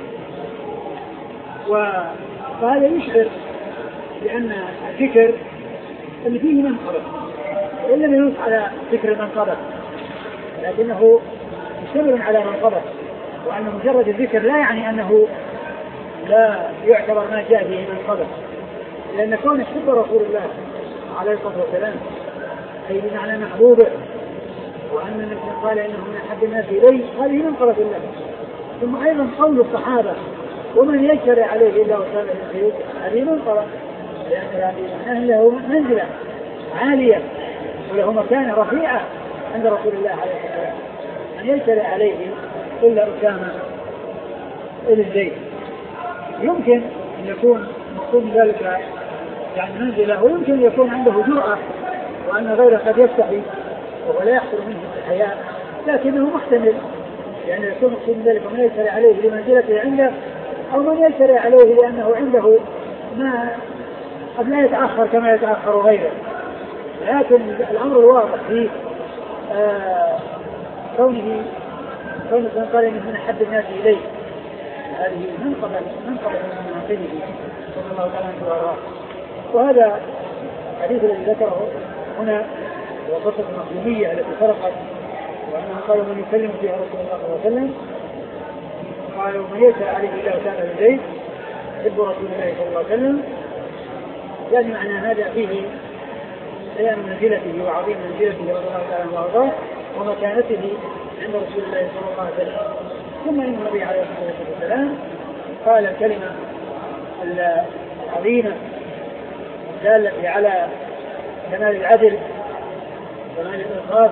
وهذا يشعر بأن الذكر اللي فيه منقبة، وإن لم ينص على ذكر المنقبة لكنه مشتمل على منقبة، وأن مجرد الذكر لا يعني أنه لا يعتبر ما جاء فيه منقبة، لأن كون يحب رسول الله عليه الصلاة والسلام أي بمعنى محبوبه، وأن النبي قال إنه من أحب الناس إليه، هذه منقبة الله. ثم أيضا قول الصحابة ومن يجترئ عليه إلا أسامة بن زيد، هذه منقبة، لأن له منزلة عالية وله مكانة رفيعة عند رسول الله عليه الصلاة والسلام، أن يجترئ عليه إلا أسامة بن زيد. يمكن أن يكون مقصود ذلك يعني منزلة، ويمكن أن يكون عنده جرأة وأن غيره قد يستحي وهو لا يحصل منه الحياء، لكنه محتمل، يعني يكون مقصود ذلك من يجترئ عليه لمنزلته عنده، أو من يجترئ عليه لأنه عنده ما قد لا يتأخر كما يتأخر غيره. لكن الأمر الواضح فيه آه كونه كونه قال إنه من أحب الناس إليه، هذه منقبة منقبة من مناقبه صلى الله عليه وسلم. وهذا الحديث الذي ذكره هنا هو قصة المخزومية التي سرقت، وأنهم قالوا من يكلم فيها رسول الله صلى الله عليه وسلم، قالوا من يسأل عليه الله تعالى بن زيد حب رسول الله صلى الله عليه وسلم، يعني معنى هذا فيه بيان منزلته وعظيم منزلته رضي الله تعالى وارضاه ومكانته عند رسول الله صلى الله عليه وسلم. ثم ان النبي عليه الصلاه والسلام قال الكلمه العظيمه الداله على كمال العدل وكمال الانصاف،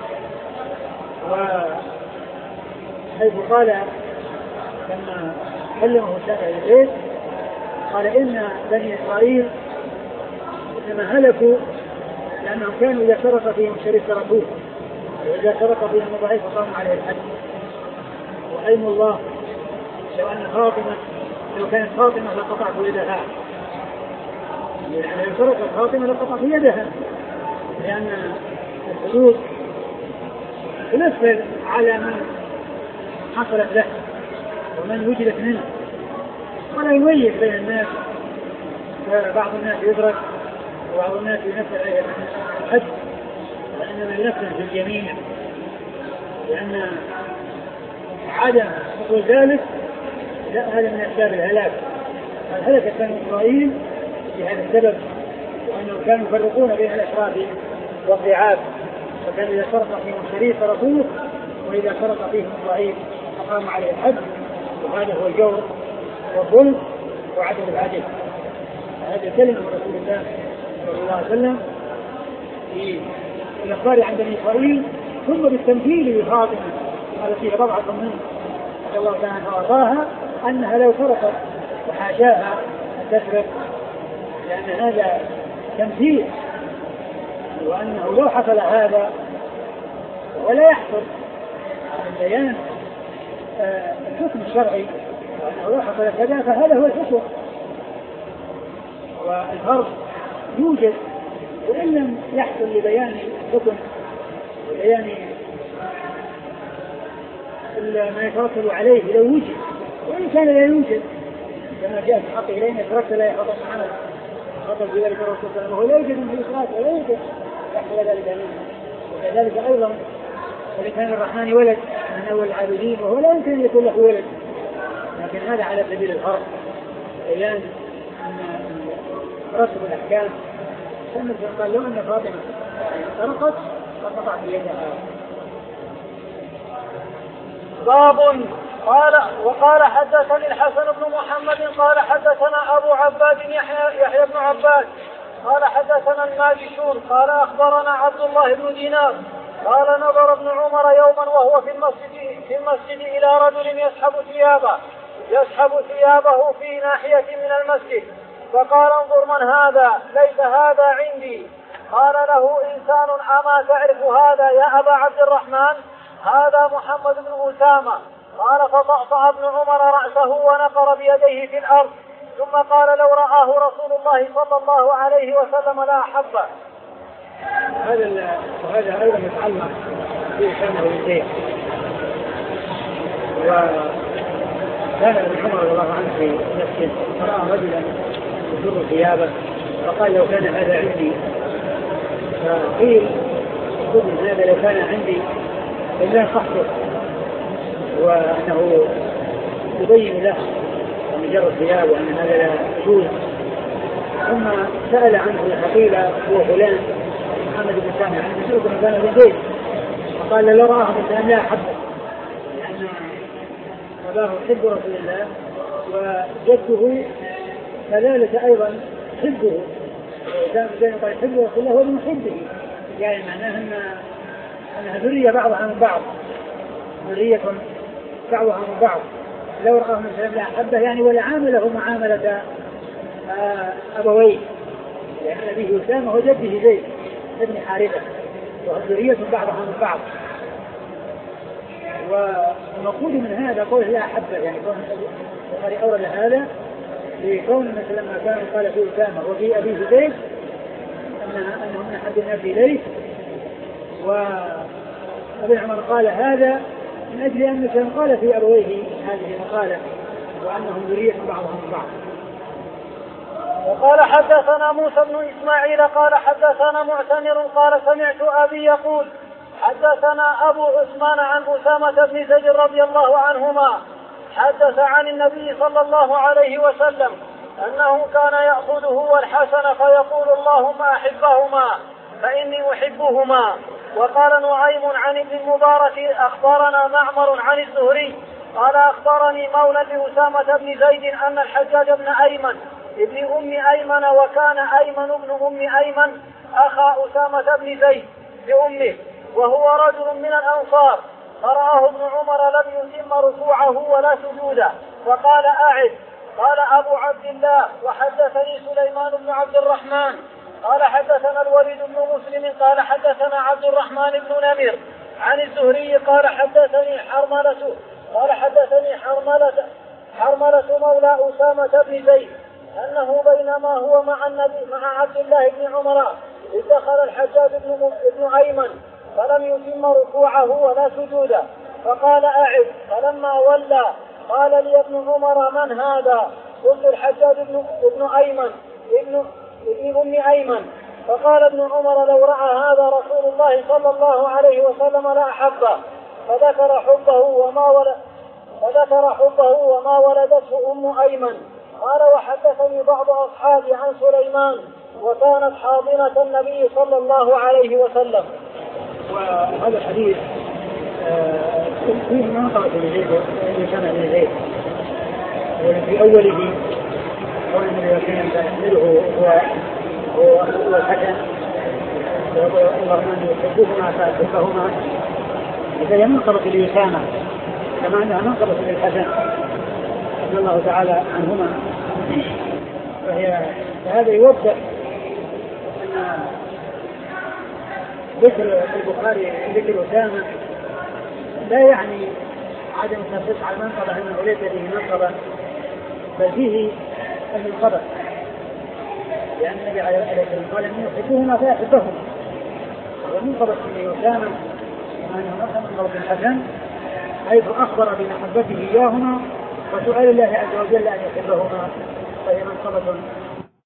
وحيث قال لما كلمه أسامة بن زيد قال إن بني إسرائيل إنما هلكوا لأنهم كانوا إذا سرق فيهم الشريف تركوه، وإذا سرق فيهم الضعيف قاموا عليه الحد. وأيم الله لو أن فاطمة لو كانت فاطمة لقطعت يدها، يعني لو سرقت فاطمة لقطعت يدها، لأن الحدود تنفذ على من حصلت له ومن وجدت منه، ولا يميز بين الناس، بعض الناس يدرك وبعض الناس ينفذ عليه الحد، وإنما ينفذ في الجميع، لأن عدم حصول ذلك لا هذا من أسباب الهلاك. هلك بنو إسرائيل بهذا السبب، وأنهم كانوا يفرقون بين الأشراف والضعاف، فكان إذا شرط فيهم الشريف تركوه، وإذا شرط فيهم الضعيف أقام عليه الحد، وهذا هو الجور والظلم وعدم العدل. هذه كلمة رسول الله صلى الله عليه وسلم في الأخبار عن بني إسرائيل، ثم بالتمثيل لفاطمة التي رضعت منه رضي الله تعالى عنها وارضاها أنها لو سرقت وحاشاها أن تسرق، لأن هذا تمثيل، وأنه لو حصل هذا ولا يحصل من بيان آه الحكم الشرعي، وأنه لو حصل كذا فهذا هو الحكم، والفرق يوجد وإن لم يحصل لبيان الحكم وبيان ما يترتب عليه لو وجد، وإن كان لا يوجد كما جاء في حقه إلينا تركت لا يحفظ معنا خطر بذلك الرسول صلى الله عليه وسلم، وهو لا يوجد من الإسراف ولا يوجد يحصل ذلك منه. وكذلك أيضا إذا كان الرحمن ولد من أول العابدين وهو لا يمكن أن يكون له ولد، لكن هذا على سبيل الفرق بيان أن رتب الأحكام. ثم قال لو أن فاطمة سرقت فقطعت يدها. باب قال وقال حدثني الحسن بن محمد قال حدثنا أبو عباد يحيى, يحيى بن عباد قال حدثنا الماجشون قال أخبرنا عبد الله بن دينار قال نظر ابن عمر يوما وهو في المسجد, في المسجد إلى رجل يسحب ثيابه يسحب ثيابه في ناحية من المسجد، فقال انظر من هذا؟ ليس هذا عندي. قال له إنسان أما تعرف هذا يا أبا عبد الرحمن؟ هذا محمد بن أسامة. قال فطأطأ ابن عمر رأسه ونقر بيديه في الأرض، ثم قال لو رآه رسول الله صلى الله عليه وسلم لا أحبه. هذا وهذا أيضا يتعلق بإسامة الزيت. وكان ابن عمر رضي الله عنه في نفسه فرأى رجلا يجر ثيابه فقال لو كان هذا عندي، فقيل خذ هذا لو كان عندي إلا صحته، وأنه يبين له أن جر الثياب وأن هذا لا يجوز. ثم سأل عنه فقيل هو فلان محمد بن سامع عن مسلوك من كان في البيت، فقال لو رآه الإنسان لا أحبه، لأن أباه حب رسول الله وجده كذلك أيضا حبه، وإذا كان قال حب رسول الله هو من حبه، يعني معناه أن أنها ذرية بعضها من بعض، ذرية بعضها من بعض. لو رآه من سلام لا أحبه يعني ولا عامله معاملة أبويه، لأن أبيه أسامة وجده زيد ابن حارثة، وذرية بعضها من بعض. والمقصود من هذا قول لا أحبه، يعني كون البخاري أورد هذا لكون مثلا ما كان قال في أسامة وفي أبيه زيد أنه من أحب الناس إليه، وابن عمر قال هذا من أجل أن كان قال في أبويه هذه المقالة وأنهم ذرية بعضهم من بعض. وقال حدثنا موسى بن إسماعيل قال حدثنا معتمر قال سمعت أبي يقول حدثنا أبو عثمان عن أسامة بن زيد رضي الله عنهما حدث عن النبي صلى الله عليه وسلم أنه كان يأخذه والحسن فيقول اللهم أحبهما فإني أحبهما. وقال نعيم عن ابن المبارك أخبرنا معمر عن الزهري قال أخبرني مولى لأسامة بن زيد أن الحجاج بن أيمن ابن أم أيمن وكان أيمن ابن أم أيمن أخا أسامة بن زيد لأمه وهو رجل من الأنصار، فرآه ابن عمر لم يتم ركوعه ولا سجوده فقال أعد. قال أبو عبد الله وحدثني سليمان بن عبد الرحمن قال حدثنا الوليد بن مسلم قال حدثنا عبد الرحمن بن نمر عن الزهري قال حدثني حرملة قال حدثني حرملة حرملة مولى أسامة بن زيد أنه بينما هو مع النبي مع عبد الله بن عمر إذ دخل الحجاج بن ابن أيمن فلم يتم ركوعه ولا سجوده فقال أعد. فلما ولى قال لي ابن عمر من هذا؟ قلت الحجاج بن ابن أيمن ابن ابن أم أيمن. فقال ابن عمر لو رأى هذا رسول الله صلى الله عليه وسلم لا أحبه، فذكر حبه وما ولا فذكر حبه وما ولدته أم أيمن. قال وحدثني بعض أصحابي عن سليمان وكانت حاضنة النبي صلى الله عليه وسلم. وهذا الحديث فيه مناقضة لزيد وسنة لزيد، وفي أوله قول النبي وسلم تحمله هو هو الحسن اللهم أن يحبهما فأحبهما، فهي منقبة ليسامة كما أنها منقبة للحسن رضي الله تعالى عنهما. فهي فهذا يوضح أن ذكر البخاري ذكر أسامة لا يعني عدم التنصيص على المنقبة أنه ليس به منقبة، بل فيه المنقبة، لأن النبي عليه الصلاة والسلام قال إن يحبهما فيحبهما، ومنقبة لأسامة أنه مثلا منقبة الحسن حيث أخبر بمحبته إياهما وسؤال الله عز وجل أن يحبهما، فهي منقبة